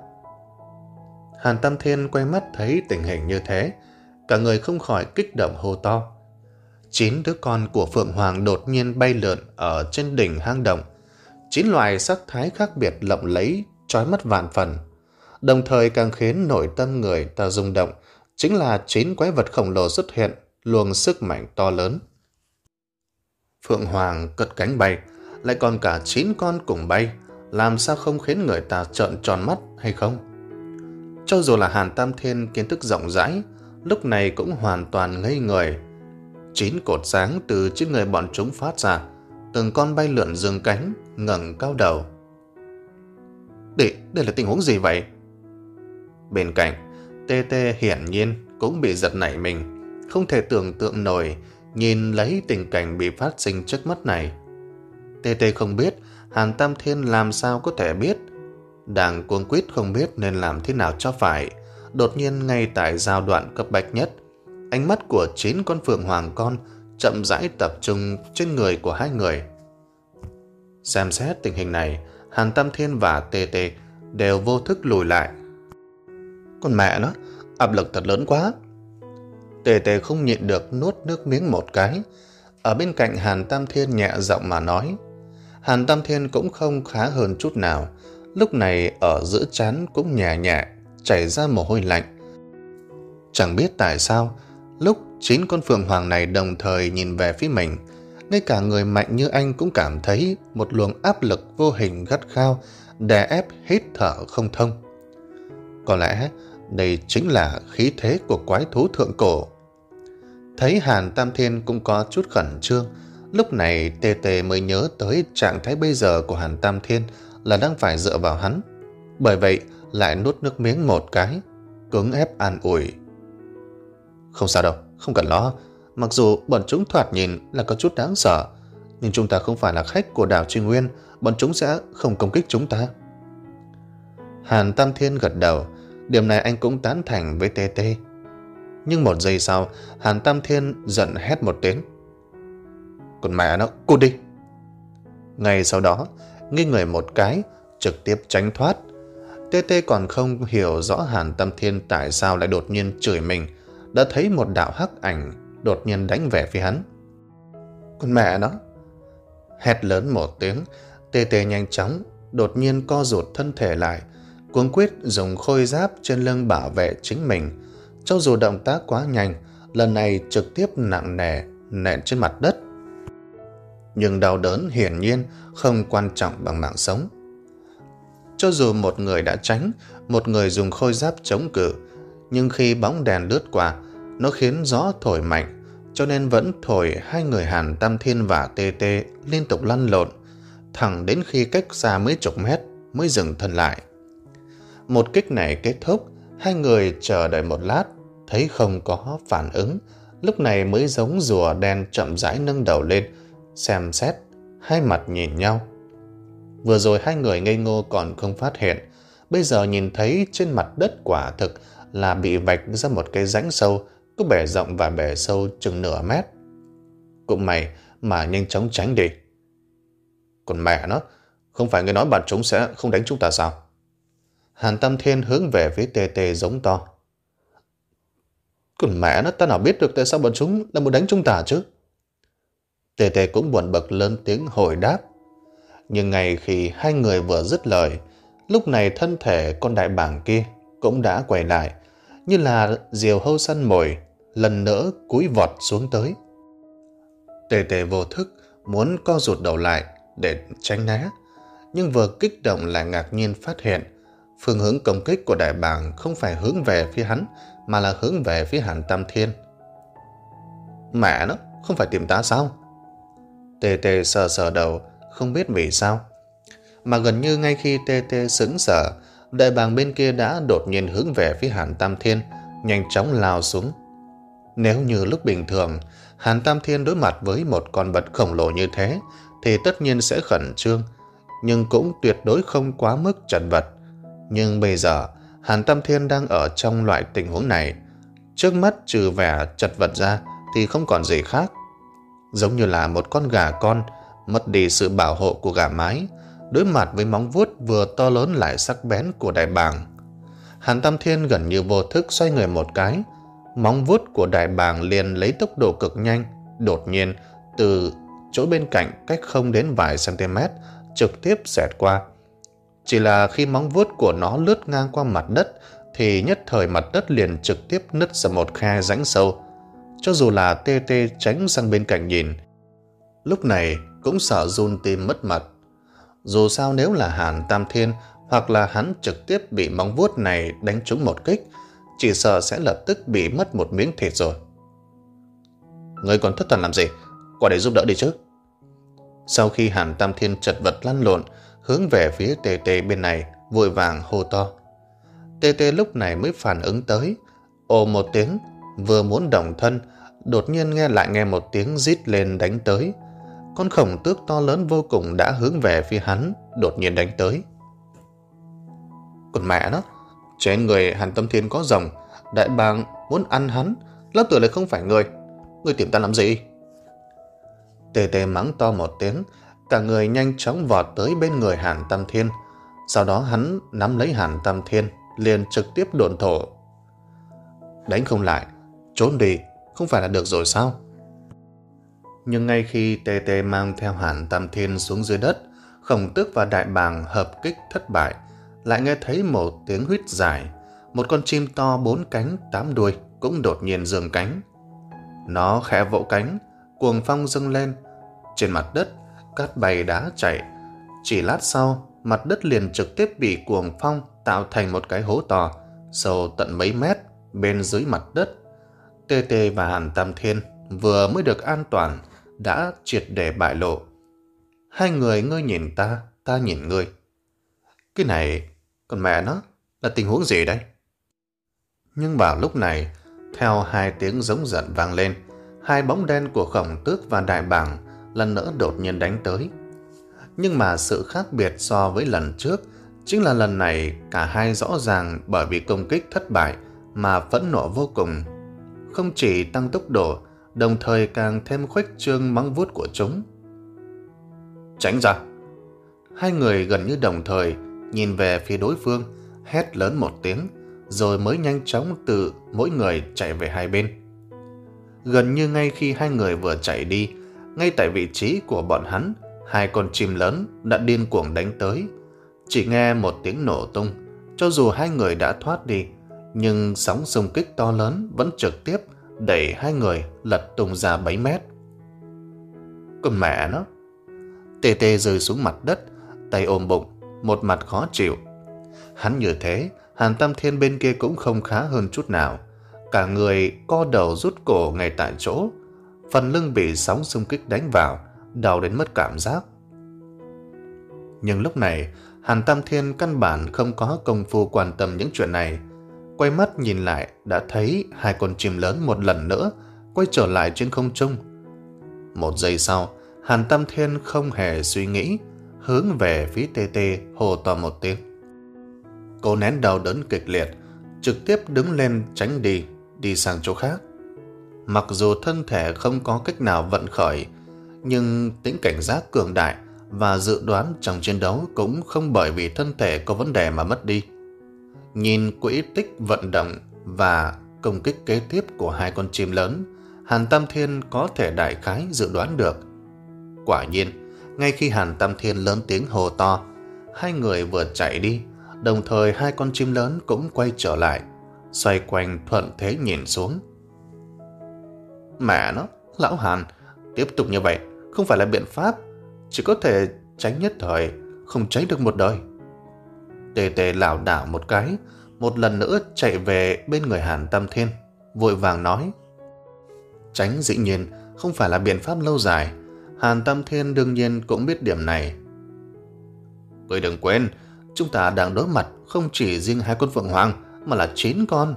Hàn Tam Thiên quay mắt thấy tình hình như thế, cả người không khỏi kích động hô to. Chín đứa con của Phượng Hoàng đột nhiên bay lượn ở trên đỉnh hang động. Chín loài sắc thái khác biệt lộng lẫy, chói mắt vạn phần. Đồng thời càng khiến nội tâm người ta rung động, chính là chín quái vật khổng lồ xuất hiện, luồng sức mạnh to lớn. Phượng Hoàng cất cánh bay, lại còn cả chín con cùng bay, làm sao không khiến người ta trợn tròn mắt hay không? Cho dù là Hàn Tam Thiên kiến thức rộng rãi, lúc này cũng hoàn toàn ngây người. Chín cột sáng từ trên người bọn chúng phát ra, từng con bay lượn dương cánh, ngẩng cao đầu. Đây, đây là tình huống gì vậy? Bên cạnh, Tê Tê hiển nhiên cũng bị giật nảy mình, không thể tưởng tượng nổi nhìn lấy tình cảnh bị phát sinh trước mắt này. Tê Tê không biết Hàn Tam Thiên làm sao có thể biết. Đang cuống quýt không biết nên làm thế nào cho phải. Đột nhiên ngay tại giai đoạn cấp bách nhất, ánh mắt của chín con phượng hoàng con chậm rãi tập trung trên người của hai người. Xem xét tình hình này, Hàn Tam Thiên và Tê Tê đều vô thức lùi lại. Con mẹ nó, áp lực thật lớn quá. Tê Tê không nhịn được nuốt nước miếng một cái. Ở bên cạnh Hàn Tam Thiên nhẹ giọng mà nói. Hàn Tam Thiên cũng không khá hơn chút nào. Lúc này ở giữa trán cũng nhẹ nhẹ chảy ra mồ hôi lạnh. Chẳng biết tại sao, lúc chín con phượng hoàng này đồng thời nhìn về phía mình, ngay cả người mạnh như anh cũng cảm thấy một luồng áp lực vô hình gắt gao đè ép hít thở không thông. Có lẽ đây chính là khí thế của quái thú thượng cổ. Thấy Hàn Tam Thiên cũng có chút khẩn trương, lúc này Tê Tê mới nhớ tới trạng thái bây giờ của Hàn Tam Thiên là đang phải dựa vào hắn. Bởi vậy lại nuốt nước miếng một cái, cưỡng ép an ủi. Không sao đâu, không cần lo. Mặc dù bọn chúng thoạt nhìn là có chút đáng sợ, nhưng chúng ta không phải là khách của đảo Trì Nguyên, bọn chúng sẽ không công kích chúng ta. Hàn Tam Thiên gật đầu, điểm này anh cũng tán thành với Tê Tê. Nhưng một giây sau, Hàn Tam Thiên giận hét một tiếng. Còn mẹ nó, cút đi! Ngay sau đó, nghiêng người một cái, trực tiếp tránh thoát. Tê Tê còn không hiểu rõ Hàn Tam Thiên tại sao lại đột nhiên chửi mình, đã thấy một đạo hắc ảnh đột nhiên đánh về phía hắn. Con mẹ nó! Hét lớn một tiếng, Tê Tê nhanh chóng đột nhiên co rụt thân thể lại, cuống quyết dùng khôi giáp trên lưng bảo vệ chính mình. Cho dù động tác quá nhanh, lần này trực tiếp nặng nề nện trên mặt đất. Nhưng đau đớn hiển nhiên không quan trọng bằng mạng sống. Cho dù một người đã tránh, một người dùng khôi giáp chống cự, nhưng khi bóng đèn lướt qua, nó khiến gió thổi mạnh, cho nên vẫn thổi hai người Hàn Tam Thiên và Tê Tê liên tục lăn lộn, thẳng đến khi cách xa mấy chục mét mới dừng thân lại. Một kích này kết thúc, hai người chờ đợi một lát, thấy không có phản ứng, lúc này mới giống rùa đen chậm rãi nâng đầu lên, xem xét, hai mặt nhìn nhau. Vừa rồi hai người ngây ngô còn không phát hiện, bây giờ nhìn thấy trên mặt đất quả thực là bị vạch ra một cái rãnh sâu, có bề rộng và bề sâu chừng nửa mét. Cũng mày mà nhanh chóng tránh đi. Còn mẹ nó, không phải người nói bọn chúng sẽ không đánh chúng ta sao? Hàn Tam Thiên hướng về phía Tê Tê giống to. Còn mẹ nó, ta nào biết được tại sao bọn chúng lại muốn đánh chúng ta chứ? Tê Tê cũng buồn bực lớn tiếng hồi đáp. Nhưng ngay khi hai người vừa dứt lời, lúc này thân thể con đại bàng kia cũng đã quay lại, như là diều hâu săn mồi, lần nữa cúi vọt xuống tới. Tê Tê vô thức muốn co rụt đầu lại để tránh né, nhưng vừa kích động lại ngạc nhiên phát hiện phương hướng công kích của đại bàng không phải hướng về phía hắn, mà là hướng về phía Hàn Tam Thiên. Mẹ nó, không phải tìm ta sao? Tê Tê sờ sờ đầu, không biết vì sao. Mà gần như ngay khi Tê Tê sững sờ, đại bàng bên kia đã đột nhiên hướng về phía Hàn Tam Thiên, nhanh chóng lao xuống. Nếu như lúc bình thường, Hàn Tam Thiên đối mặt với một con vật khổng lồ như thế, thì tất nhiên sẽ khẩn trương, nhưng cũng tuyệt đối không quá mức chật vật. Nhưng bây giờ, Hàn Tam Thiên đang ở trong loại tình huống này. Trước mắt trừ vẻ chật vật ra thì không còn gì khác. Giống như là một con gà con mất đi sự bảo hộ của gà mái, đối mặt với móng vuốt vừa to lớn lại sắc bén của đại bàng. Hàn Tam Thiên gần như vô thức xoay người một cái, móng vuốt của đại bàng liền lấy tốc độ cực nhanh, đột nhiên từ chỗ bên cạnh cách không đến vài cm trực tiếp xẹt qua. Chỉ là khi móng vuốt của nó lướt ngang qua mặt đất thì nhất thời mặt đất liền trực tiếp nứt ra một khe rãnh sâu. Cho dù là Tê Tê tránh sang bên cạnh nhìn, lúc này cũng sợ run tim mất mật. Dù sao nếu là Hàn Tam Thiên hoặc là hắn trực tiếp bị móng vuốt này đánh trúng một kích, chỉ sợ sẽ lập tức bị mất một miếng thịt rồi. Ngươi còn thất thần làm gì? Qua đây giúp đỡ đi chứ. Sau khi Hàn Tam Thiên chật vật lăn lộn, hướng về phía Tê Tê bên này, vội vàng hô to. Tê Tê lúc này mới phản ứng tới, ồ một tiếng, vừa muốn động thân, đột nhiên nghe lại nghe một tiếng rít lên đánh tới. Con khổng tước to lớn vô cùng đã hướng về phía hắn, đột nhiên đánh tới. Còn mẹ nó, trên người Hàn Tam Thiên có rồng, đại bàng muốn ăn hắn, lão tử lại không phải người, người tìm ta làm gì? Tê Tê mắng to một tiếng, cả người nhanh chóng vọt tới bên người Hàn Tam Thiên. Sau đó hắn nắm lấy Hàn Tam Thiên, liền trực tiếp độn thổ. Đánh không lại, trốn đi, không phải là được rồi sao? Nhưng ngay khi Tê Tê mang theo Hàn Tam Thiên xuống dưới đất, khổng tước và đại bàng hợp kích thất bại, lại nghe thấy một tiếng huýt dài. Một con chim to bốn cánh tám đuôi cũng đột nhiên giương cánh. Nó khẽ vỗ cánh, cuồng phong dâng lên. Trên mặt đất, cát bay đá chảy. Chỉ lát sau, mặt đất liền trực tiếp bị cuồng phong tạo thành một cái hố to, sâu tận mấy mét bên dưới mặt đất. Tê Tê và Hàn Tam Thiên vừa mới được an toàn, đã triệt để bại lộ. Hai người ngươi nhìn ta, ta nhìn ngươi. Cái này, còn mẹ nó, là tình huống gì đây? Nhưng vào lúc này, theo hai tiếng giống giận vang lên, hai bóng đen của khổng tước và đại bàng lần nữa đột nhiên đánh tới. Nhưng mà sự khác biệt so với lần trước chính là lần này cả hai rõ ràng bởi vì công kích thất bại mà phẫn nộ vô cùng. Không chỉ tăng tốc độ, đồng thời càng thêm khuếch trương móng vuốt của chúng. Tránh ra! Hai người gần như đồng thời nhìn về phía đối phương, hét lớn một tiếng, rồi mới nhanh chóng từ mỗi người chạy về hai bên. Gần như ngay khi hai người vừa chạy đi, ngay tại vị trí của bọn hắn, hai con chim lớn đã điên cuồng đánh tới. Chỉ nghe một tiếng nổ tung, cho dù hai người đã thoát đi, nhưng sóng xung kích to lớn vẫn trực tiếp đẩy hai người lật tung ra bảy mét. Con mẹ nó! Tê Tê rơi xuống mặt đất, tay ôm bụng, một mặt khó chịu. Hắn như thế, Hàn Tam Thiên bên kia cũng không khá hơn chút nào. Cả người co đầu rút cổ ngay tại chỗ, phần lưng bị sóng xung kích đánh vào, đau đến mất cảm giác. Nhưng lúc này, Hàn Tam Thiên căn bản không có công phu quan tâm những chuyện này. Quay mắt nhìn lại đã thấy hai con chim lớn một lần nữa quay trở lại trên không trung. Một giây sau, Hàn Tam Thiên không hề suy nghĩ, hướng về phía Tê Tê hô to một tiếng. Cô nén đau đớn kịch liệt, trực tiếp đứng lên tránh đi, đi sang chỗ khác. Mặc dù thân thể không có cách nào vận khởi, nhưng tính cảnh giác cường đại và dự đoán trong chiến đấu cũng không bởi vì thân thể có vấn đề mà mất đi. Nhìn quỹ tích vận động và công kích kế tiếp của hai con chim lớn, Hàn Tam Thiên có thể đại khái dự đoán được. Quả nhiên, ngay khi Hàn Tam Thiên lớn tiếng hô to, hai người vừa chạy đi, đồng thời hai con chim lớn cũng quay trở lại, xoay quanh thuận thế nhìn xuống. Mẹ nó, lão Hàn, tiếp tục như vậy không phải là biện pháp, chỉ có thể tránh nhất thời, không tránh được một đời. Tê Tê lảo đảo một cái, một lần nữa chạy về bên người Hàn Tam Thiên, vội vàng nói. Tránh dĩ nhiên không phải là biện pháp lâu dài, Hàn Tam Thiên đương nhiên cũng biết điểm này. Ngươi đừng quên, chúng ta đang đối mặt không chỉ riêng hai con phượng hoàng mà là chín con.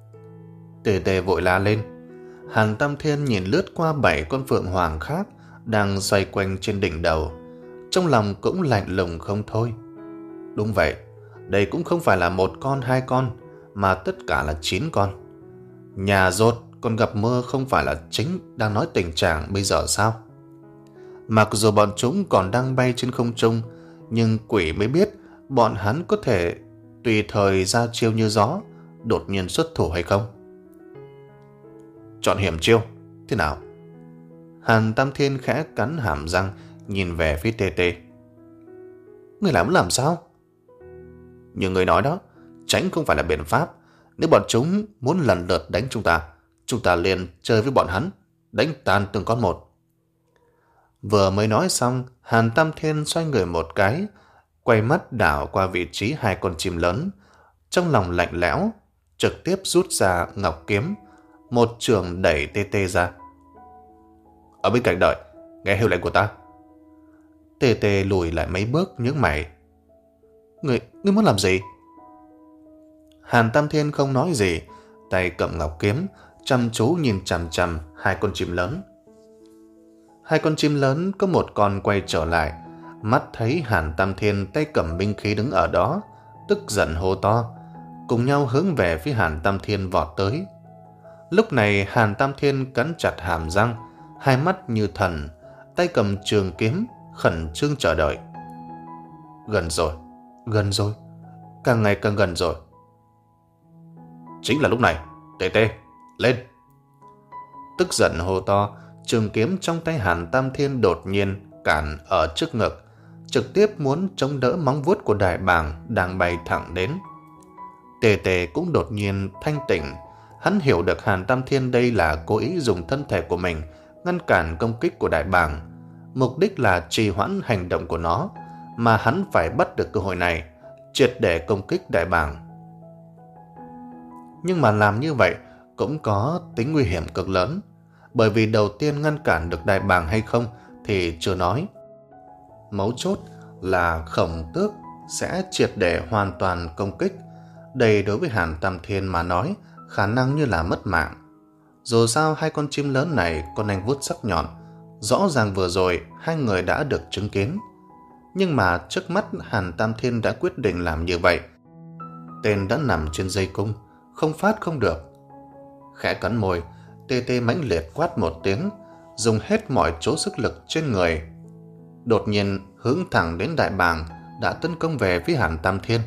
Tê Tê vội la lên. Hàn Tam Thiên nhìn lướt qua bảy con phượng hoàng khác đang xoay quanh trên đỉnh đầu, trong lòng cũng lạnh lùng không thôi. Đúng vậy, đây cũng không phải là một con hai con, mà tất cả là chín con. Nhà rột còn gặp mơ không phải là chính đang nói tình trạng bây giờ sao? Mặc dù bọn chúng còn đang bay trên không trung, nhưng quỷ mới biết bọn hắn có thể tùy thời ra chiêu như gió, đột nhiên xuất thủ hay không. Chọn hiểm chiêu, thế nào? Hàn Tam Thiên khẽ cắn hàm răng, nhìn về phía Tê Tê. Người làm làm sao? Như người nói đó, tránh không phải là biện pháp. Nếu bọn chúng muốn lần lượt đánh chúng ta, chúng ta liền chơi với bọn hắn, đánh tan từng con một. Vừa mới nói xong, Hàn Tam Thiên xoay người một cái, quay mắt đảo qua vị trí hai con chim lớn, trong lòng lạnh lẽo, trực tiếp rút ra ngọc kiếm, một trường đẩy Tê Tê ra. Ở bên cạnh đợi, nghe hiệu lệnh của ta. Tê Tê lùi lại mấy bước nhướng mày. Người, ngươi muốn làm gì? Hàn Tam Thiên không nói gì, tay cầm ngọc kiếm, chăm chú nhìn chằm chằm hai con chim lớn. Hai con chim lớn có một con quay trở lại, mắt thấy Hàn Tam Thiên tay cầm binh khí đứng ở đó, tức giận hô to, cùng nhau hướng về phía Hàn Tam Thiên vọt tới. Lúc này Hàn Tam Thiên cắn chặt hàm răng, hai mắt như thần, tay cầm trường kiếm, khẩn trương chờ đợi. Gần rồi, gần rồi, càng ngày càng gần rồi. Chính là lúc này, Tê Tê, lên! Tức giận hô to, trường kiếm trong tay Hàn Tam Thiên đột nhiên cản ở trước ngực, trực tiếp muốn chống đỡ móng vuốt của đại bàng đang bay thẳng đến. Tê Tê cũng đột nhiên thanh tỉnh, hắn hiểu được Hàn Tam Thiên đây là cố ý dùng thân thể của mình ngăn cản công kích của đại bàng, mục đích là trì hoãn hành động của nó, mà hắn phải bắt được cơ hội này, triệt để công kích đại bàng. Nhưng mà làm như vậy cũng có tính nguy hiểm cực lớn, bởi vì đầu tiên ngăn cản được đại bàng hay không thì chưa nói. Mấu chốt là Khổng Tước sẽ triệt để hoàn toàn công kích. Đây đối với Hàn Tam Thiên mà nói, khả năng như là mất mạng. Dù sao hai con chim lớn này có nanh vuốt sắc nhọn, rõ ràng vừa rồi hai người đã được chứng kiến. Nhưng mà trước mắt Hàn Tam Thiên đã quyết định làm như vậy. Tên đã nằm trên dây cung, không phát không được. Khẽ cắn môi, Tê Tê mãnh liệt quát một tiếng, dùng hết mọi chỗ sức lực trên người. Đột nhiên hướng thẳng đến đại bàng đã tấn công về phía Hàn Tam Thiên.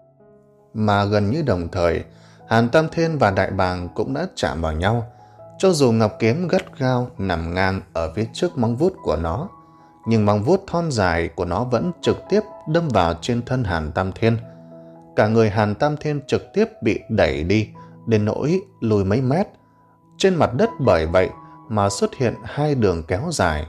Mà gần như đồng thời, Hàn Tam Thiên và đại bàng cũng đã chạm vào nhau. Cho dù ngọc kiếm gắt gao nằm ngang ở phía trước móng vuốt của nó, nhưng móng vuốt thon dài của nó vẫn trực tiếp đâm vào trên thân Hàn Tam Thiên. Cả người Hàn Tam Thiên trực tiếp bị đẩy đi đến nỗi lùi mấy mét. Trên mặt đất bởi vậy mà xuất hiện hai đường kéo dài.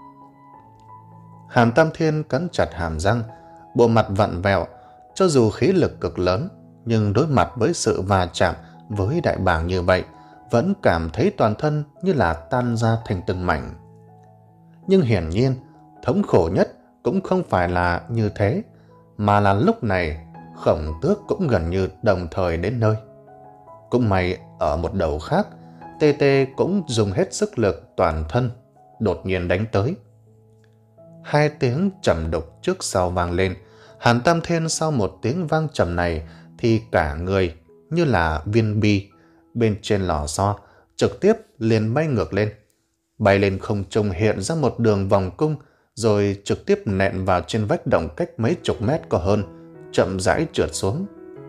Hàn Tam Thiên cắn chặt hàm răng, bộ mặt vặn vẹo. Cho dù khí lực cực lớn, nhưng đối mặt với sự va chạm với đại bàng như vậy, vẫn cảm thấy toàn thân như là tan ra thành từng mảnh. Nhưng hiển nhiên, thống khổ nhất cũng không phải là như thế, mà là lúc này Khổng Tước cũng gần như đồng thời đến nơi. Cũng may ở một đầu khác, Tê Tê cũng dùng hết sức lực toàn thân, đột nhiên đánh tới. Hai tiếng trầm đục trước sau vang lên. Hàn Tam Thiên sau một tiếng vang trầm này thì cả người như là viên bi bên trên lò xo trực tiếp liền bay ngược lên, bay lên không trung hiện ra một đường vòng cung, rồi trực tiếp nện vào trên vách động cách mấy chục mét có hơn, chậm rãi trượt xuống.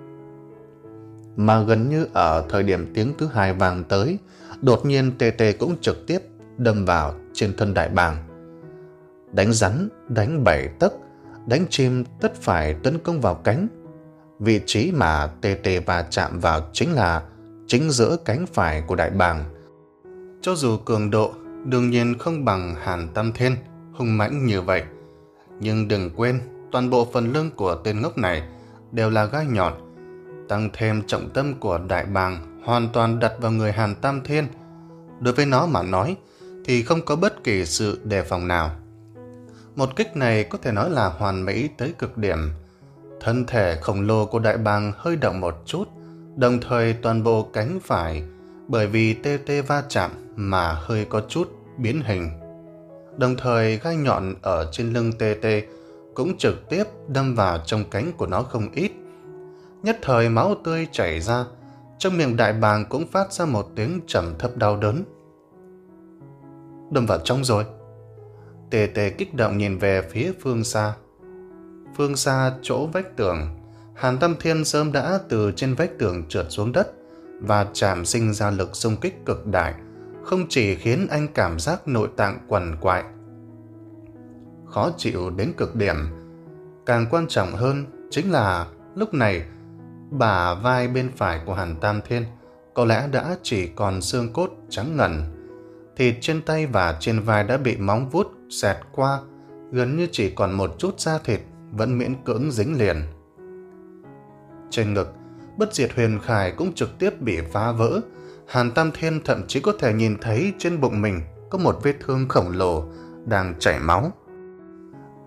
Mà gần như ở thời điểm tiếng thứ hai vang tới, đột nhiên Tê Tê cũng trực tiếp đâm vào trên thân đại bàng. Đánh rắn, đánh bảy tấc, đánh chim tất phải tấn công vào cánh. Vị trí mà Tê Tê va chạm vào chính là chính giữa cánh phải của đại bàng. Cho dù cường độ đương nhiên không bằng Hàn Tam Thiên hung mãnh như vậy, nhưng đừng quên toàn bộ phần lưng của tên ngốc này đều là gai nhọn, tăng thêm trọng tâm của đại bàng hoàn toàn đặt vào người Hàn Tam Thiên. Đối với nó mà nói thì không có bất kỳ sự đề phòng nào. Một kích này có thể nói là hoàn mỹ tới cực điểm. Thân thể khổng lồ của đại bàng hơi động một chút, đồng thời toàn bộ cánh phải bởi vì Tê Tê va chạm mà hơi có chút biến hình. Đồng thời gai nhọn ở trên lưng Tê Tê cũng trực tiếp đâm vào trong cánh của nó không ít. Nhất thời máu tươi chảy ra, trong miệng đại bàng cũng phát ra một tiếng trầm thấp đau đớn. Đâm vào trong rồi. Tê Tê kích động nhìn về phía phương xa. Phương xa chỗ vách tường, Hàn Tam Thiên sớm đã từ trên vách tường trượt xuống đất và chạm sinh ra lực xung kích cực đại, không chỉ khiến anh cảm giác nội tạng quằn quại, khó chịu đến cực điểm. Càng quan trọng hơn chính là lúc này bả vai bên phải của Hàn Tam Thiên có lẽ đã chỉ còn xương cốt trắng ngần. Thịt trên tay và trên vai đã bị móng vuốt xẹt qua, gần như chỉ còn một chút da thịt vẫn miễn cưỡng dính liền. Trên ngực, Bất Diệt Huyền Khải cũng trực tiếp bị phá vỡ. Hàn Tam Thiên thậm chí có thể nhìn thấy trên bụng mình có một vết thương khổng lồ đang chảy máu.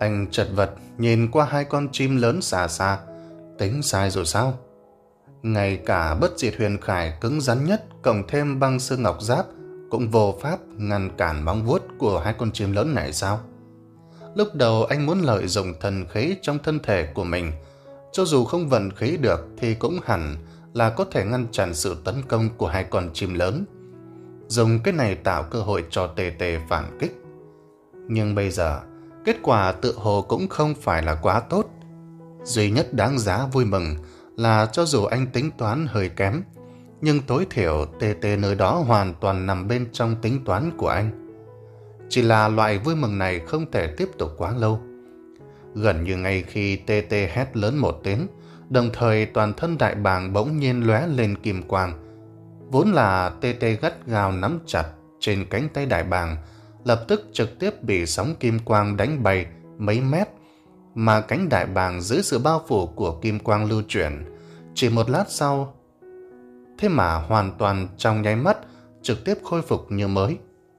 Anh chật vật nhìn qua hai con chim lớn xa xa. Tính sai rồi sao? Ngay cả bất diệt huyền khải cứng rắn nhất cộng thêm băng xương ngọc giáp cũng vô pháp ngăn cản móng vuốt của hai con chim lớn này sao? Lúc đầu anh muốn lợi dụng thần khí trong thân thể của mình, cho dù không vận khí được thì cũng hẳn là có thể ngăn chặn sự tấn công của hai con chim lớn, dùng cái này tạo cơ hội cho tê tê phản kích. Nhưng bây giờ kết quả tự hồ cũng không phải là quá tốt. Duy nhất đáng giá vui mừng là cho dù anh tính toán hơi kém, nhưng tối thiểu tê tê nơi đó hoàn toàn nằm bên trong tính toán của anh. Chỉ là loại vui mừng này không thể tiếp tục quá lâu. Gần như ngay khi tê tê hét lớn một tiếng, đồng thời toàn thân đại bàng bỗng nhiên lóe lên kim quang. Vốn là tê tê gắt gao nắm chặt trên cánh tay đại bàng, lập tức trực tiếp bị sóng kim quang đánh bay mấy mét, mà cánh đại bàng dưới sự bao phủ của kim quang lưu chuyển chỉ một lát sau, thế mà hoàn toàn trong nháy mắt trực tiếp khôi phục như mới.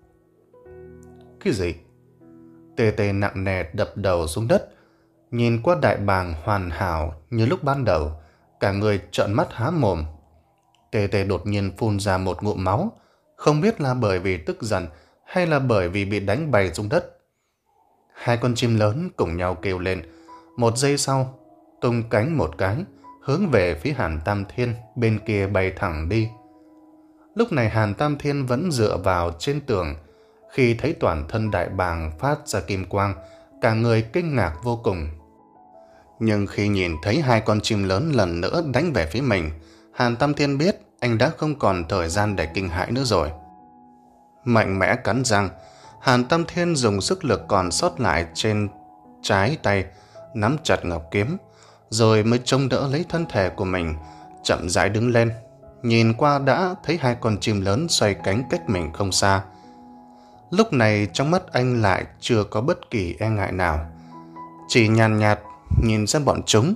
Cái gì? Tê tê nặng nề đập đầu xuống đất, nhìn qua đại bàng hoàn hảo như lúc ban đầu, cả người trợn mắt há mồm. Tê tê đột nhiên phun ra một ngụm máu, không biết là bởi vì tức giận hay là bởi vì bị đánh bay xuống đất. Hai con chim lớn cùng nhau kêu lên, một giây sau tung cánh một cái, hướng về phía Hàn Tam Thiên bên kia bay thẳng đi. Lúc này Hàn Tam Thiên vẫn dựa vào trên tường, khi thấy toàn thân đại bàng phát ra kim quang, cả người kinh ngạc vô cùng. Nhưng khi nhìn thấy hai con chim lớn lần nữa đánh về phía mình, Hàn Tam Thiên biết anh đã không còn thời gian để kinh hãi nữa rồi. Mạnh mẽ cắn răng, Hàn Tam Thiên dùng sức lực còn sót lại trên trái tay nắm chặt ngọc kiếm, rồi mới chống đỡ lấy thân thể của mình, chậm rãi đứng lên. Nhìn qua đã thấy hai con chim lớn xoay cánh cách mình không xa. Lúc này trong mắt anh lại chưa có bất kỳ e ngại nào, chỉ nhàn nhạt nhìn xem bọn chúng.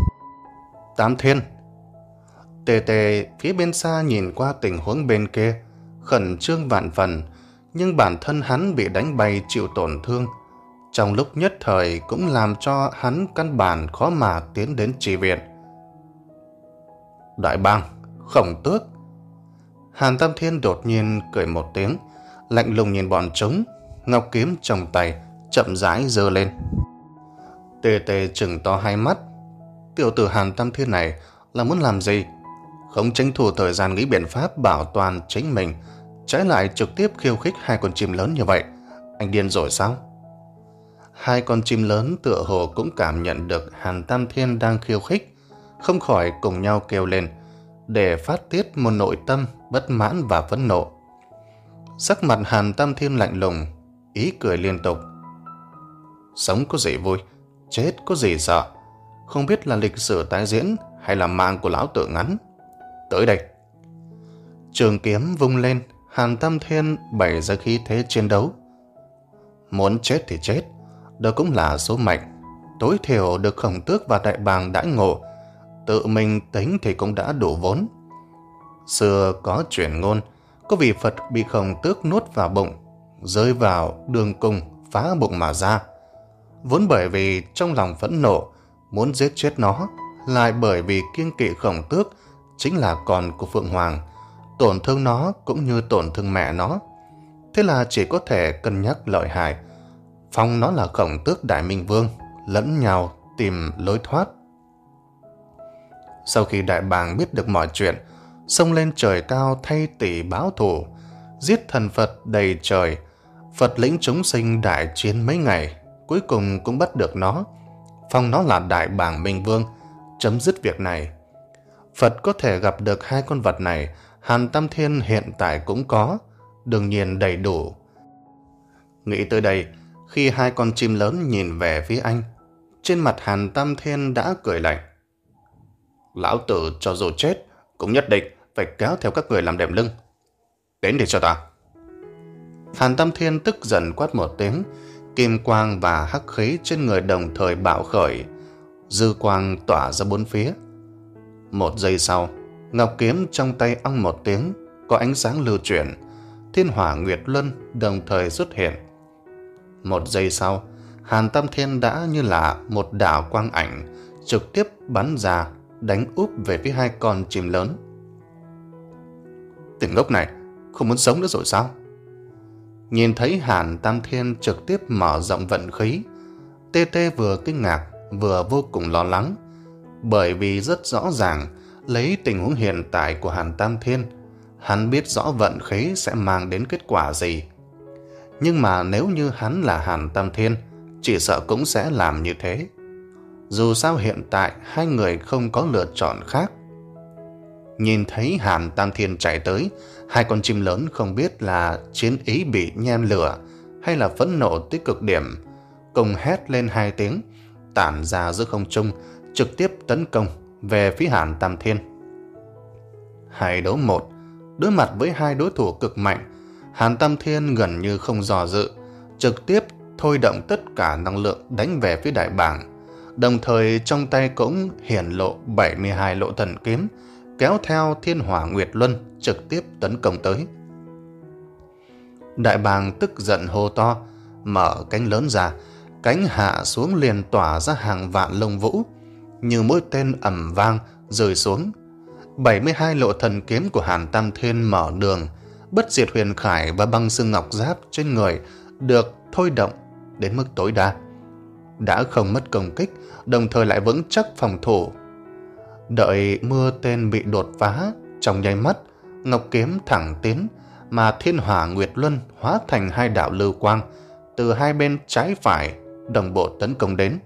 Tam Thiên. Tê tê phía bên xa nhìn qua tình huống bên kia, khẩn trương vạn phần, nhưng bản thân hắn bị đánh bay chịu tổn thương, trong lúc nhất thời cũng làm cho hắn căn bản khó mà tiến đến tri viện. Đại bàng, Khổng Tước. Hàn Tam Thiên đột nhiên cười một tiếng, lạnh lùng nhìn bọn chúng, ngọc kiếm trong tay chậm rãi giơ lên. Tê tê trừng to hai mắt, tiểu tử Hàn Tam Thiên này là muốn làm gì? Không tranh thủ thời gian nghĩ biện pháp bảo toàn chính mình, trái lại trực tiếp khiêu khích hai con chim lớn như vậy, anh điên rồi sao? Hai con chim lớn tựa hồ cũng cảm nhận được Hàn Tam Thiên đang khiêu khích, không khỏi cùng nhau kêu lên để phát tiết một nội tâm bất mãn và phẫn nộ. Sắc mặt Hàn Tam Thiên lạnh lùng, ý cười liên tục. Sống có gì vui, chết có gì sợ, không biết là lịch sử tái diễn hay là mạng của lão tử ngắn. Tới đây. Trường kiếm vung lên, Hàn Tam Thiên bày ra khí thế chiến đấu. Muốn chết thì chết, đó cũng là số mệnh. Tối thiểu được Khổng Tước và đại bàng đãi ngộ, tự mình tính thì cũng đã đủ vốn. Xưa có truyền ngôn, có vị Phật bị Khổng Tước nuốt vào bụng, rơi vào đường cùng phá bụng mà ra. Vốn bởi vì trong lòng phẫn nộ, muốn giết chết nó, lại bởi vì kiêng kỵ Khổng Tước chính là con của Phượng Hoàng, tổn thương nó cũng như tổn thương mẹ nó. Thế là chỉ có thể cân nhắc lợi hại, phong nó là Khổng Tước Đại Minh Vương, lẫn nhau tìm lối thoát. Sau khi đại bàng biết được mọi chuyện, xông lên trời cao thay tỷ báo thù, giết thần Phật đầy trời, Phật lĩnh chúng sinh đại chiến mấy ngày, cuối cùng cũng bắt được nó, phong nó là Đại Bàng Minh Vương, chấm dứt việc này. Phật có thể gặp được hai con vật này, Hàn Tam Thiên hiện tại cũng có, đương nhiên đầy đủ. Nghĩ tới đây, khi hai con chim lớn nhìn về phía anh, trên mặt Hàn Tam Thiên đã cười lạnh. Lão tử cho dù chết, cũng nhất định phải kéo theo các người làm đệm lưng. Đến để cho ta. Hàn Tam Thiên tức giận quát một tiếng, kim quang và hắc khí trên người đồng thời bạo khởi, dư quang tỏa ra bốn phía. Một giây sau, ngọc kiếm trong tay ong một tiếng, có ánh sáng lưu chuyển, thiên hỏa nguyệt luân đồng thời xuất hiện. Một giây sau, Hàn Tam Thiên đã như là một đạo quang ảnh trực tiếp bắn ra, đánh úp về phía hai con chim lớn. Tên ngốc này không muốn sống nữa rồi sao? Nhìn thấy Hàn Tam Thiên trực tiếp mở rộng vận khí, Tê Tê vừa kinh ngạc vừa vô cùng lo lắng, bởi vì rất rõ ràng lấy tình huống hiện tại của Hàn Tam Thiên, hắn biết rõ vận khí sẽ mang đến kết quả gì. Nhưng mà nếu như hắn là Hàn Tam Thiên, chỉ sợ cũng sẽ làm như thế. Dù sao hiện tại hai người không có lựa chọn khác. Nhìn thấy Hàn Tam Thiên chạy tới, hai con chim lớn không biết là chiến ý bị nhen lửa hay là phẫn nộ tới cực điểm, cùng hét lên hai tiếng, tản ra giữa không trung, trực tiếp tấn công về phía Hàn Tam Thiên. Hai đấu một, đối mặt với hai đối thủ cực mạnh, Hàn Tam Thiên gần như không dò dự, trực tiếp thôi động tất cả năng lượng đánh về phía đại bàng, đồng thời trong tay cũng hiển lộ bảy mươi hai lộ thần kiếm, kéo theo Thiên Hỏa Nguyệt Luân trực tiếp tấn công tới. Đại bàng tức giận hô to, mở cánh lớn ra, cánh hạ xuống liền tỏa ra hàng vạn lông vũ, như mũi tên ầm vang rơi xuống. bảy mươi hai lộ thần kiếm của Hàn Tam Thiên mở đường, bất diệt huyền khải và băng xương ngọc giáp trên người được thôi động đến mức tối đa, đã không mất công kích, đồng thời lại vững chắc phòng thủ. Đợi mưa tên bị đột phá, trong nháy mắt, ngọc kiếm thẳng tiến, mà Thiên Hỏa Nguyệt Luân hóa thành hai đạo lưu quang từ hai bên trái phải đồng bộ tấn công đến.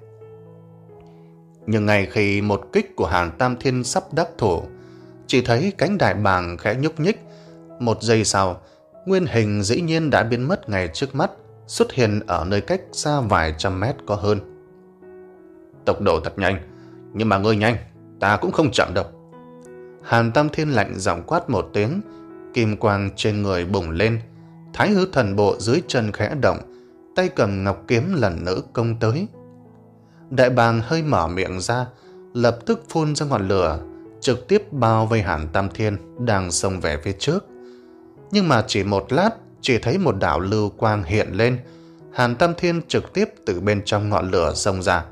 Nhưng ngay khi một kích của Hàn Tam Thiên sắp đắc thủ, chỉ thấy cánh đại bàng khẽ nhúc nhích, một giây sau, nguyên hình dĩ nhiên đã biến mất ngay trước mắt, xuất hiện ở nơi cách xa vài trăm mét có hơn. Tốc độ thật nhanh, nhưng mà ngươi nhanh, ta cũng không chậm đâu. Hàn Tam Thiên lạnh giọng quát một tiếng, kim quang trên người bùng lên, thái hư thần bộ dưới chân khẽ động, tay cầm ngọc kiếm lần nữa công tới. Đại bàng hơi mở miệng ra, lập tức phun ra ngọn lửa, trực tiếp bao vây Hàn Tam Thiên đang xông về phía trước. Nhưng mà chỉ một lát, chỉ thấy một đạo lưu quang hiện lên, Hàn Tam Thiên trực tiếp từ bên trong ngọn lửa xông ra.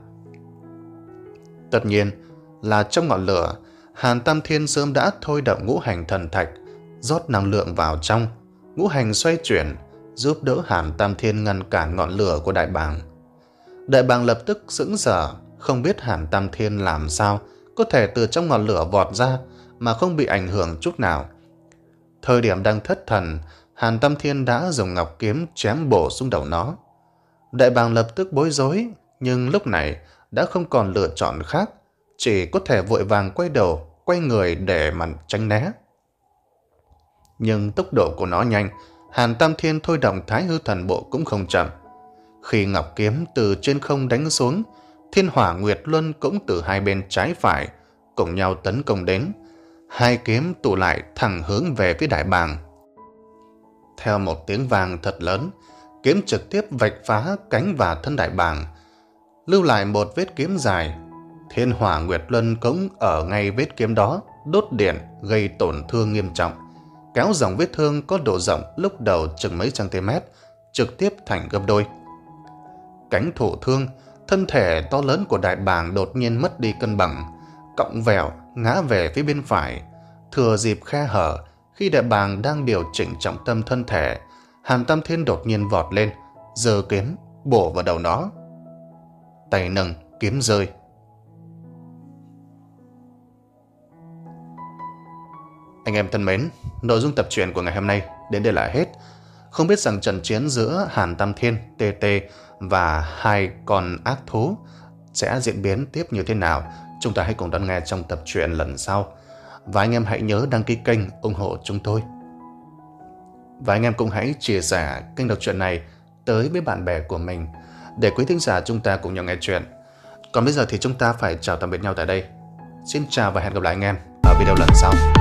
Tất nhiên là trong ngọn lửa, Hàn Tam Thiên sớm đã thôi động ngũ hành thần thạch, rót năng lượng vào trong, ngũ hành xoay chuyển, giúp đỡ Hàn Tam Thiên ngăn cản ngọn lửa của đại bàng. Đại bàng lập tức sững sờ, không biết Hàn Tam Thiên làm sao có thể từ trong ngọn lửa vọt ra mà không bị ảnh hưởng chút nào. Thời điểm đang thất thần, Hàn Tam Thiên đã dùng ngọc kiếm chém bổ xuống đầu nó. Đại bàng lập tức bối rối, nhưng lúc này đã không còn lựa chọn khác, chỉ có thể vội vàng quay đầu, quay người để mà tránh né. Nhưng tốc độ của nó nhanh, Hàn Tam Thiên thôi động thái hư thần bộ cũng không chậm. Khi ngọc kiếm từ trên không đánh xuống, Thiên Hỏa Nguyệt Luân cũng từ hai bên trái phải cùng nhau tấn công đến. Hai kiếm tụ lại thẳng hướng về phía đại bàng. Theo một tiếng vang thật lớn, kiếm trực tiếp vạch phá cánh và thân đại bàng, lưu lại một vết kiếm dài. Thiên Hỏa Nguyệt Luân cũng ở ngay vết kiếm đó đốt điện gây tổn thương nghiêm trọng, kéo dòng vết thương có độ rộng lúc đầu chừng mấy cm trực tiếp thành gấp đôi. Cánh thụ thương, thân thể to lớn của đại bàng đột nhiên mất đi cân bằng, cõng vẹo ngã về phía bên phải. Thừa dịp khe hở, khi đại bàng đang điều chỉnh trọng tâm thân thể, Hàn Tam Thiên đột nhiên vọt lên, giơ kiếm bổ vào đầu nó. Tay nâng, kiếm rơi. Anh em thân mến, nội dung tập truyện của ngày hôm nay đến đây là hết. Không biết rằng trận chiến giữa Hàn Tam Thiên, Tê Tê và hai con ác thú sẽ diễn biến tiếp như thế nào, chúng ta hãy cùng đón nghe trong tập truyện lần sau. Và anh em hãy nhớ đăng ký kênh ủng hộ chúng tôi. Và anh em cũng hãy chia sẻ kênh đọc truyện này tới với bạn bè của mình, để quý thính giả chúng ta cùng nhau nghe chuyện. Còn bây giờ thì chúng ta phải chào tạm biệt nhau tại đây. Xin chào và hẹn gặp lại anh em ở video lần sau.